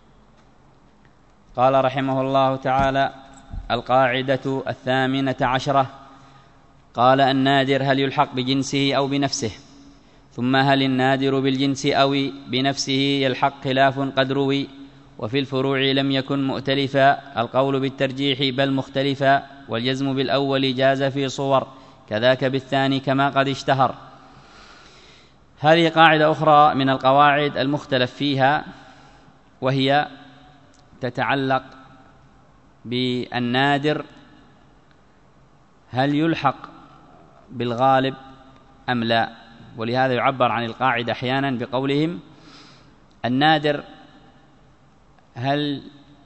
قال رحمه الله تعالى: القاعدة 18. قال: النادر هل يلحق بجنسه أو بنفسه؟ ثم هل النادر بالجنس أو بنفسه يلحق؟ خلاف قد روي، وفي الفروع لم يكن مؤتلفا، القول بالترجيح بل مختلفا، والجزم بالأول جاز في صور، كذاك بالثاني كما قد اشتهر. هذه قاعدة أخرى من القواعد المختلف فيها، وهي تتعلق بالنادر، هل يلحق بالغالب أم لا؟ ولهذا يعبر عن القاعدة أحيانا بقولهم: النادر هل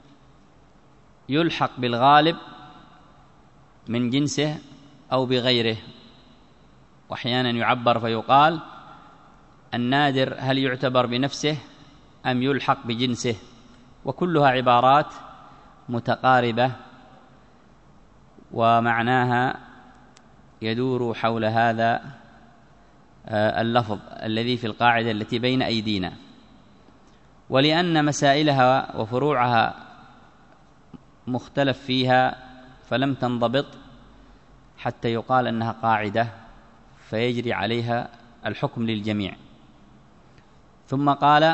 يلحق بالغالب من جنسه أو بغيره؟ وأحيانا يعبر فيقال: النادر هل يعتبر بنفسه أم يلحق بجنسه؟ وكلها عبارات متقاربة ومعناها يدور حول هذا اللفظ الذي في القاعدة التي بين أيدينا، ولأن مسائلها وفروعها مختلف فيها فلم تنضبط حتى يقال أنها قاعدة فيجري عليها الحكم للجميع. ثم قال: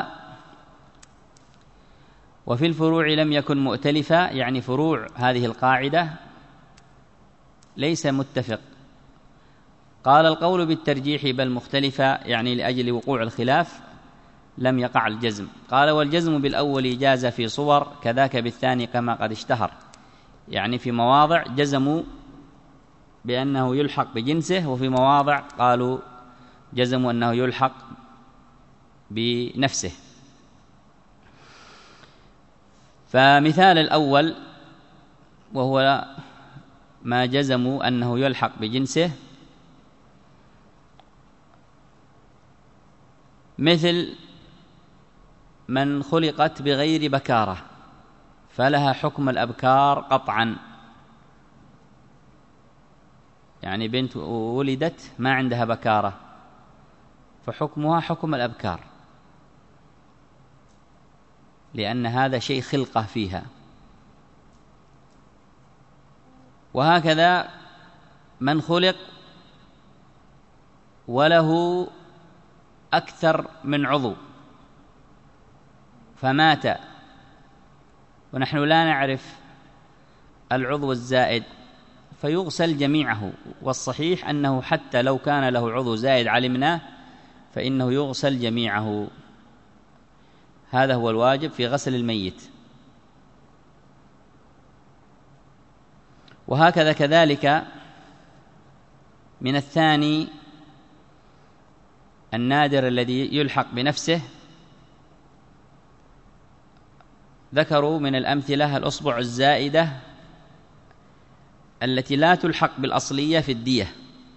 وفي الفروع لم يكن مؤتلفا، يعني فروع هذه القاعدة ليس متفق. قال: القول بالترجيح بل مختلفة، يعني لأجل وقوع الخلاف لم يقع الجزم. قال: والجزم بالأول جاز في صور، كذاك بالثاني كما قد اشتهر، يعني في مواضع جزموا بأنه يلحق بجنسه، وفي مواضع قالوا جزموا أنه يلحق بنفسه. فمثال الأول وهو ما جزموا أنه يلحق بجنسه، مثل من خلقت بغير بكارة فلها حكم الأبكار قطعا، يعني بنت ولدت ما عندها بكارة فحكمها حكم الأبكار، لأن هذا شيء خلقة فيها. وهكذا من خلق وله أكثر من عضو فمات ونحن لا نعرف العضو الزائد فيغسل جميعه، والصحيح أنه حتى لو كان له عضو زائد علمناه فإنه يغسل جميعه. هذا هو الواجب في غسل الميت. وهكذا كذلك من الثاني النادر الذي يلحق بنفسه، ذكروا من الأمثلة الأصبع الزائدة التي لا تلحق بالأصلية في الدية،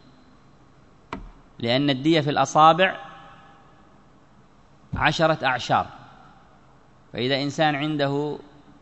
لأن الدية في الأصابع 10 أعشار، فإذا إنسان عنده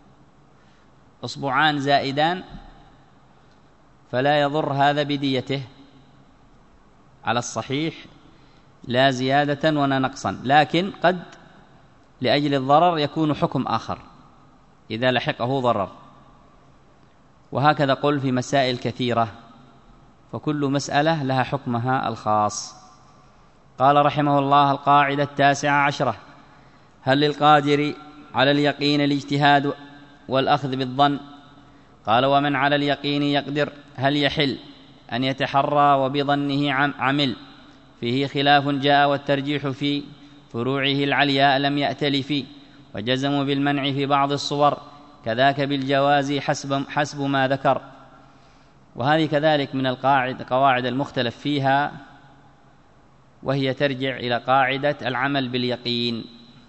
أصبعان زائدان فلا يضر هذا بديته على الصحيح، لا زيادة ولا نقصا، لكن قد لأجل الضرر يكون حكم آخر إذا لحقه ضرر. وهكذا قل في مسائل كثيرة، فكل مسألة لها حكمها الخاص. قال رحمه الله: القاعدة 19: هل للقادر على اليقين الاجتهاد والأخذ بالظن؟ قال: ومن على اليقين يقدر هل يحل أن يتحرى وبظنه عمل؟ فيه خلاف جاء، والترجيح في فروعه العلياء لم يأتلف، وجزموا بالمنع في بعض الصور، كذاك بالجواز حسب ما ذكر. وهذه كذلك من القواعد المختلف فيها، وهي ترجع إلى قاعدة العمل باليقين.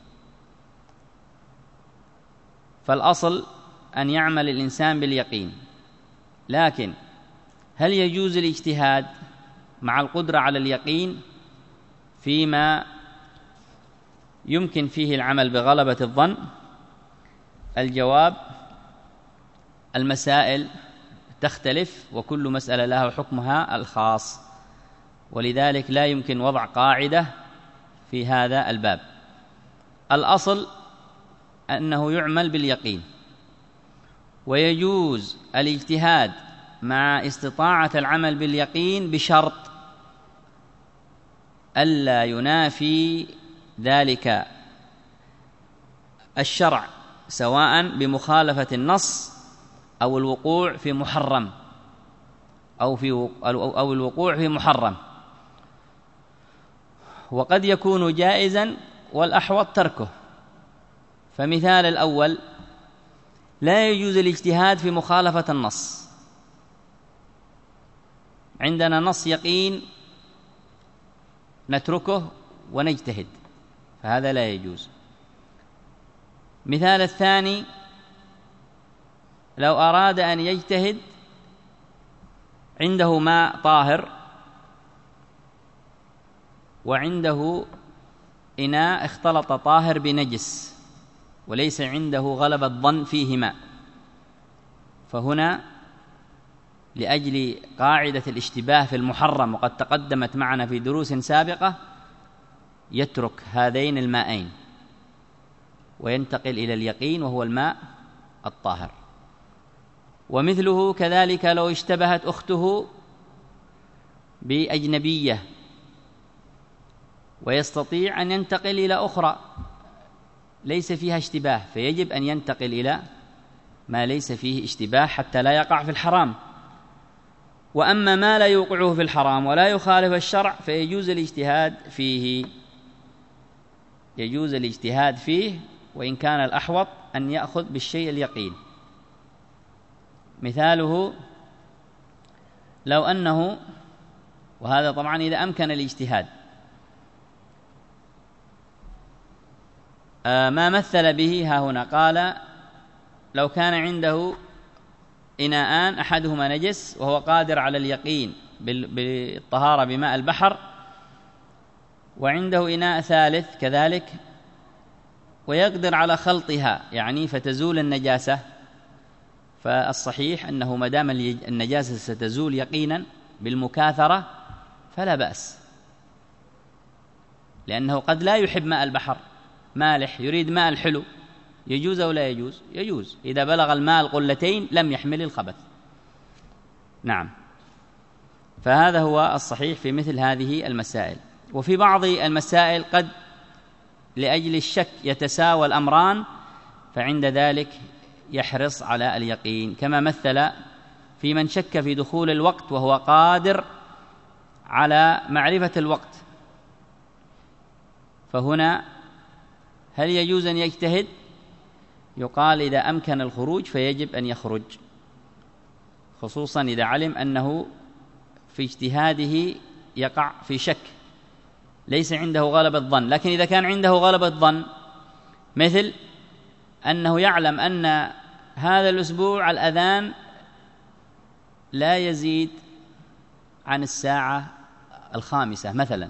فالأصل أن يعمل الإنسان باليقين، لكن هل يجوز الاجتهاد مع القدرة على اليقين فيما يمكن فيه العمل بغلبة الظن؟ الجواب: المسائل تختلف، وكل مسألة لها حكمها الخاص، ولذلك لا يمكن وضع قاعدة في هذا الباب. الأصل أنه يعمل باليقين، ويجوز الاجتهاد مع استطاعة العمل باليقين بشرط ألا ينافي ذلك الشرع، سواء بمخالفة النص أو الوقوع في محرم أو الوقوع في محرم. وقد يكون جائزا والأحوط تركه. فمثال الأول: لا يجوز الاجتهاد في مخالفة النص، عندنا نص يقين نتركه ونجتهد، فهذا لا يجوز. مثال الثاني: لو أراد أن يجتهد عنده ماء طاهر وعنده إناء اختلط طاهر بنجس وليس عنده غلبة ظن فيه ماء، فهنا لأجل قاعدة الاشتباه في المحرم وقد تقدمت معنا في دروس سابقة يترك هذين المائين وينتقل إلى اليقين وهو الماء الطاهر. ومثله كذلك لو اشتبهت أخته بأجنبية ويستطيع أن ينتقل إلى أخرى ليس فيها اشتباه، فيجب أن ينتقل إلى ما ليس فيه اشتباه حتى لا يقع في الحرام. وأما ما لا يوقعه في الحرام ولا يخالف الشرع فيجوز الاجتهاد فيه وإن كان الأحوط أن يأخذ بالشيء اليقين. مثاله لو أنه، وهذا طبعا إذا أمكن الاجتهاد، ما مثل به ها هنا قال لو كان عنده إناءان أحدهما نجس وهو قادر على اليقين بالطهارة بماء البحر، وعنده إناء ثالث كذلك ويقدر على خلطها يعني فتزول النجاسة، فالصحيح أنه ما دام النجاسة ستزول يقينا بالمكاثرة فلا بأس، لأنه قد لا يحب ماء البحر مالح يريد ماء الحلو، يجوز أو لا يجوز؟ يجوز إذا بلغ الماء القلتين لم يحمل الخبث. نعم، فهذا هو الصحيح في مثل هذه المسائل. وفي بعض المسائل قد لأجل الشك يتساوى الأمران، فعند ذلك يحرص على اليقين، كما مثل في من شك في دخول الوقت وهو قادر على معرفة الوقت، فهنا هل يجوز أن يجتهد؟ يقال إذا أمكن الخروج فيجب أن يخرج، خصوصا إذا علم أنه في اجتهاده يقع في شك ليس عنده غلبة ظن. لكن إذا كان عنده غلبة ظن مثل أنه يعلم أن هذا الأسبوع الأذان لا يزيد عن الساعة 5 مثلا،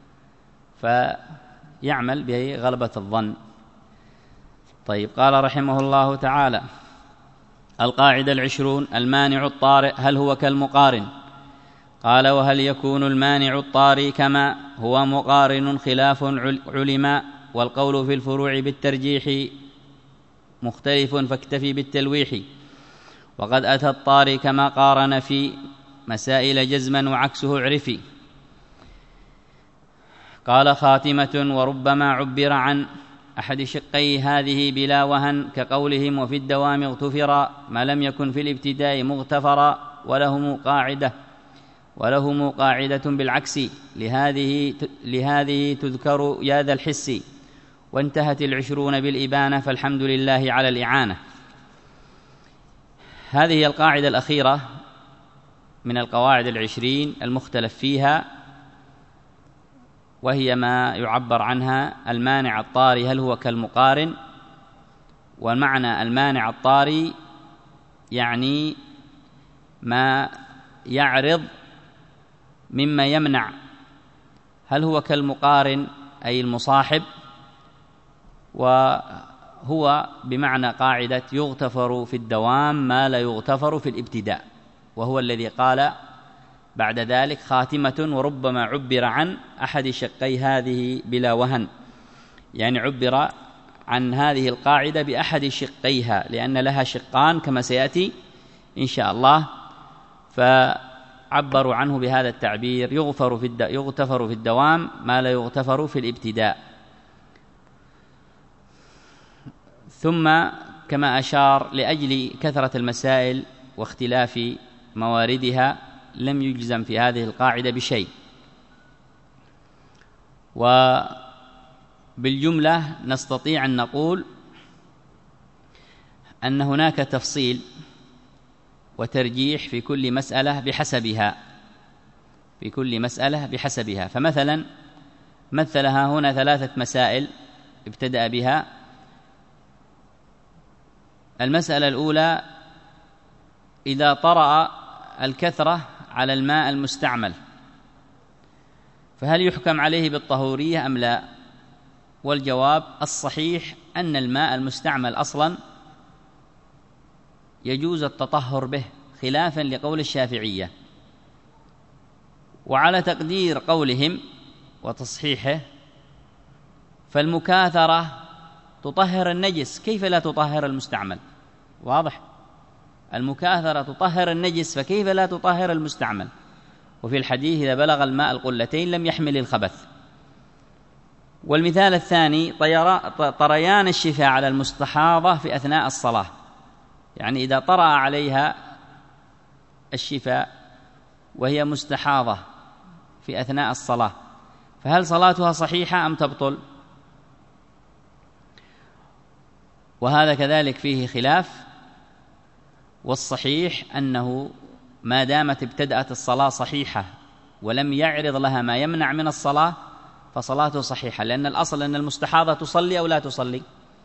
فيعمل بغلبة الظن. طيب، قال رحمه الله تعالى: القاعدة 20: المانع الطارئ هل هو كالمقارن؟ قال: وهل يكون المانع الطارئ كما هو مقارن؟ خلاف علماء، والقول في الفروع بالترجيح مختلف، فاكتفي بالتلويح. وقد أتى الطارئ كما قارن في مسائل جزما وعكسه اعرفي. قال: خاتمة وربما عبر عن أحد شقي هذه بلا وهن، كقولهم وفي الدوام اغتفر ما لم يكن في الابتداء مغتفرا، ولهم قاعدة بالعكس لهذه تذكر يا ذا الحس. وانتهت 20 بالإبانة، فالحمد لله على الإعانة. هذه القاعدة الأخيرة من القواعد 20 المختلف فيها، وهي ما يعبر عنها المانع الطاري هل هو كالمقارن. والمعنى المانع الطاري يعني ما يعرض مما يمنع، هل هو كالمقارن أي المصاحب، وهو بمعنى قاعدة يغتفر في الدوام ما لا يغتفر في الابتداء، وهو الذي قال بعد ذلك: خاتمة وربما عبر عن أحد شقي هذه بلا وهن، يعني عبر عن هذه القاعدة بأحد شقيها، لأن لها شقان كما سيأتي إن شاء الله، فعبروا عنه بهذا التعبير: يغتفر في الدوام ما لا يغتفر في الابتداء. ثم كما أشار لأجل كثرة المسائل واختلاف مواردها لم يجزم في هذه القاعدة بشيء. وبالجملة نستطيع أن نقول أن هناك تفصيل وترجيح في كل مسألة بحسبها. فمثلا مثلها هنا 3 مسائل ابتدأ بها. المسألة الأولى: إذا طرأ الكثرة على الماء المستعمل فهل يحكم عليه بالطهورية أم لا؟ والجواب الصحيح أن الماء المستعمل أصلا يجوز التطهر به خلافا لقول الشافعية. وعلى تقدير قولهم وتصحيحه فالمكاثرة تطهر النجس، كيف لا تطهر المستعمل؟ واضح؟ المكاثرة تطهر النجس، فكيف لا تطهر المستعمل؟ وفي الحديث إذا بلغ الماء القلتين لم يحمل الخبث. والمثال الثاني طريان الشفاء على المستحاضة في أثناء الصلاة، يعني إذا طرأ عليها الشفاء وهي مستحاضة في أثناء الصلاة فهل صلاتها صحيحة أم تبطل؟ وهذا كذلك فيه خلاف، والصحيح أنه ما دامت ابتدأت الصلاة صحيحة ولم يعرض لها ما يمنع من الصلاة فصلاته صحيحة، لأن الأصل أن المستحاضة تصلي أو لا تصلي؟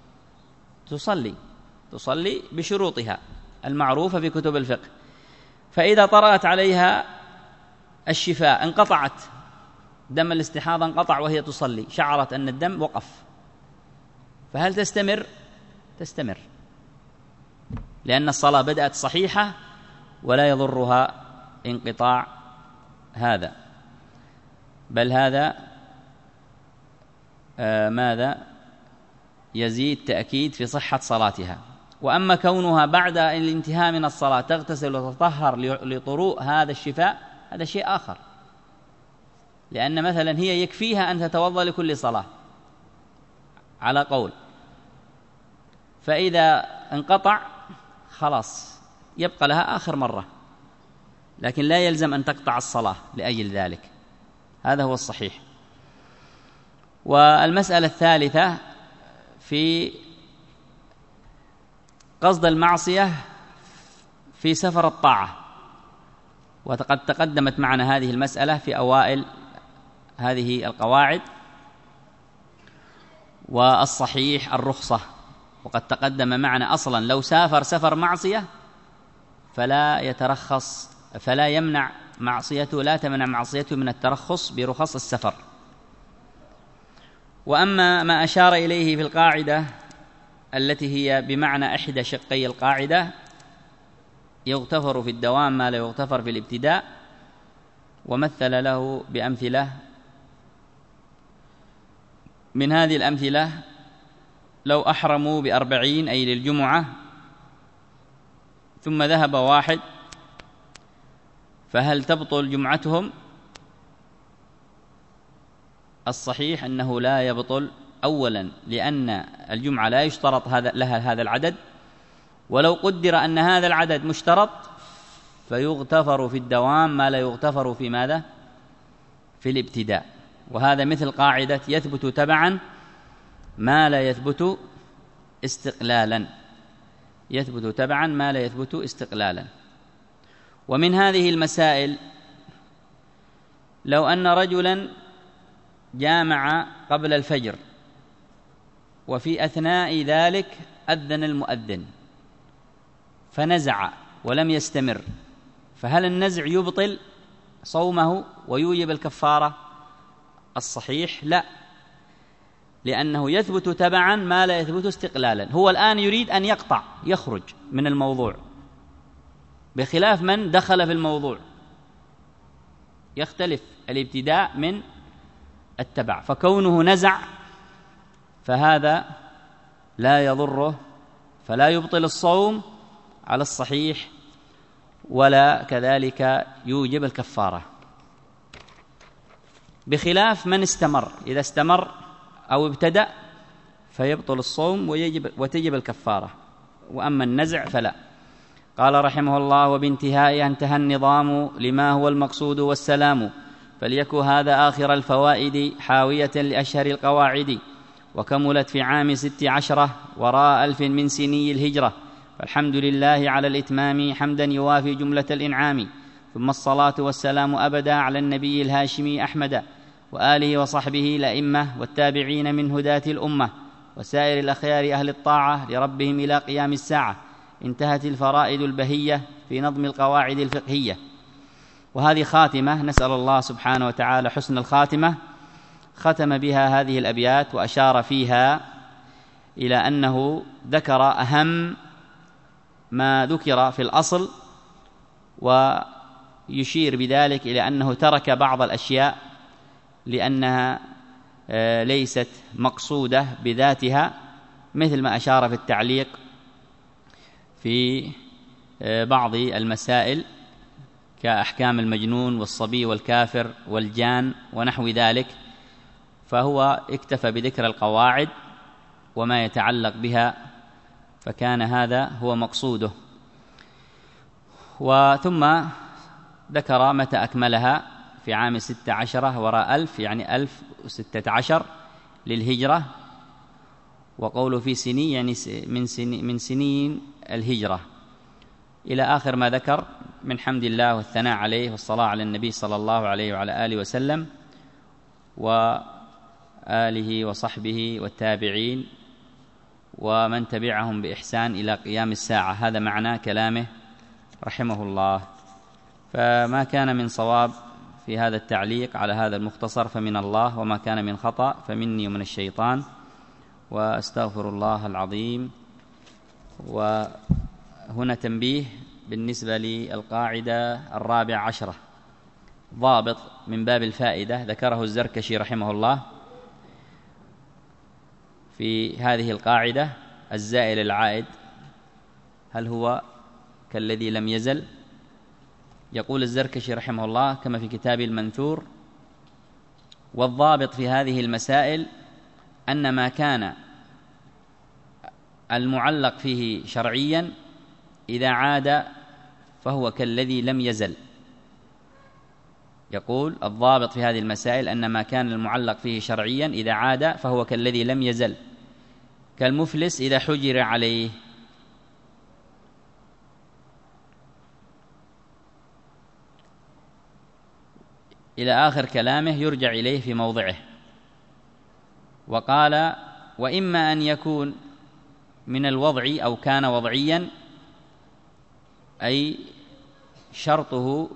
تصلي بشروطها المعروفة في كتب الفقه. فإذا طرأت عليها الشفاء انقطعت، دم الاستحاضة انقطع وهي تصلي، شعرت أن الدم وقف، فهل تستمر؟ تستمر، لأن الصلاة بدأت صحيحة ولا يضرها انقطاع هذا، بل هذا ماذا يزيد تأكيد في صحة صلاتها. وأما كونها بعد الانتهاء من الصلاة تغتسل وتطهر لطروء هذا الشفاء هذا شيء آخر، لأن مثلا هي يكفيها أن تتوضأ لكل صلاة على قول، فإذا انقطع خلاص يبقى لها آخر مرة، لكن لا يلزم أن تقطع الصلاة لأجل ذلك، هذا هو الصحيح. والمسألة الثالثة في قصد المعصية في سفر الطاعة، وقد تقدمت معنا هذه المسألة في أوائل هذه القواعد، والصحيح الرخصة، وقد تقدم معنا أصلا لو سافر سفر معصية فلا يترخص، فلا يمنع معصيته، لا تمنع معصيته من الترخص برخص السفر. وأما ما أشار إليه في القاعدة التي هي بمعنى إحدى شقي القاعدة، يغتفر في الدوام ما لا يغتفر في الابتداء، ومثل له بأمثلة. من هذه الأمثلة لو أحرموا ب40 أي للجمعة ثم ذهب واحد فهل تبطل جمعتهم؟ الصحيح أنه لا يبطل، أولا لأن الجمعة لا يشترط لها هذا العدد، ولو قدر أن هذا العدد مشترط فيغتفر في الدوام ما لا يغتفر في ماذا؟ في الابتداء. وهذا مثل قاعدة يثبت تبعا ما لا يثبت استقلالا، يثبت تبعا ما لا يثبت استقلالا. ومن هذه المسائل لو أن رجلا جامع قبل الفجر وفي أثناء ذلك أذن المؤذن فنزع ولم يستمر، فهل النزع يبطل صومه ويوجب الكفارة؟ الصحيح لا، لأنه يثبت تبعا ما لا يثبت استقلالا. هو الآن يريد أن يقطع يخرج من الموضوع، بخلاف من دخل في الموضوع، يختلف الابتداء من التبع، فكونه نزع فهذا لا يضره، فلا يبطل الصوم على الصحيح، ولا كذلك يوجب الكفارة، بخلاف من استمر. إذا استمر أو ابتدأ فيبطل الصوم وتجب الكفارة، وأما النزع فلا. قال رحمه الله: وبانتهائها انتهى النظام لما هو المقصود والسلام، فليكن هذا آخر الفوائد حاوية لأشهر القواعد، وكملت في عام 16 وراء 1000 من سني الهجرة، فالحمد لله على الإتمام حمدا يوافي جملة الإنعام، ثم الصلاة والسلام أبدا على النبي الهاشمي أحمد، وآله وصحبه الأئمة والتابعين من هداة الأمة، وسائر الأخيار أهل الطاعة لربهم إلى قيام الساعة. انتهت الفرائد البهية في نظم القواعد الفقهية. وهذه خاتمة، نسأل الله سبحانه وتعالى حسن الخاتمة، ختم بها هذه الأبيات، وأشار فيها إلى أنه ذكر أهم ما ذكر في الأصل، ويشير بذلك إلى أنه ترك بعض الأشياء لأنها ليست مقصودة بذاتها، مثل ما أشار في التعليق في بعض المسائل كأحكام المجنون والصبي والكافر والجان ونحو ذلك، فهو اكتفى بذكر القواعد وما يتعلق بها، فكان هذا هو مقصوده. وثم ذكر متى أكملها في عام 16 وراء 1000، يعني 1016 للهجرة، وقوله في سنين يعني من سنين الهجرة، إلى آخر ما ذكر من حمد الله والثناء عليه والصلاة على النبي صلى الله عليه وعلى آله وسلم وآله وصحبه والتابعين ومن تبعهم بإحسان إلى قيام الساعة. هذا معنى كلامه رحمه الله. فما كان من صواب في هذا التعليق على هذا المختصر فمن الله، وما كان من خطأ فمني ومن الشيطان، وأستغفر الله العظيم. وهنا تنبيه بالنسبة للقاعدة 14، ضابط من باب الفائدة ذكره الزركشي رحمه الله في هذه القاعدة: الزائل العائد هل هو كالذي لم يزل؟ يقول الزركشي رحمه الله كما في كتابه المنثور: والضابط في هذه المسائل أن ما كان المعلق فيه شرعيا إذا عاد فهو كالذي لم يزل. يقول الضابط في هذه المسائل أن ما كان المعلق فيه شرعيا إذا عاد فهو كالذي لم يزل، كالمفلس إذا حجر عليه. إلى آخر كلامه يرجع إليه في موضعه. وقال: وإما أن يكون من الوضع أو كان وضعيا، أي شرطه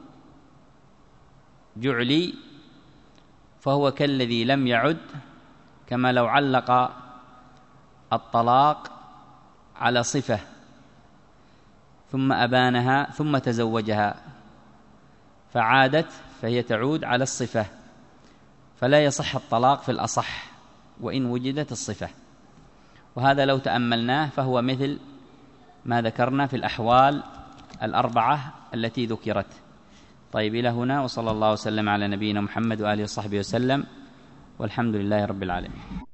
جعلي فهو كالذي لم يعد، كما لو علق الطلاق على صفة ثم أبانها ثم تزوجها فعادت، فهي تعود على الصفة، فلا يصح الطلاق في الأصح وإن وجدت الصفة. وهذا لو تأملناه فهو مثل ما ذكرنا في الأحوال 4 التي ذكرت. طيب، إلى هنا، وصلى الله وسلم على نبينا محمد وآله وصحبه وسلم، والحمد لله رب العالمين.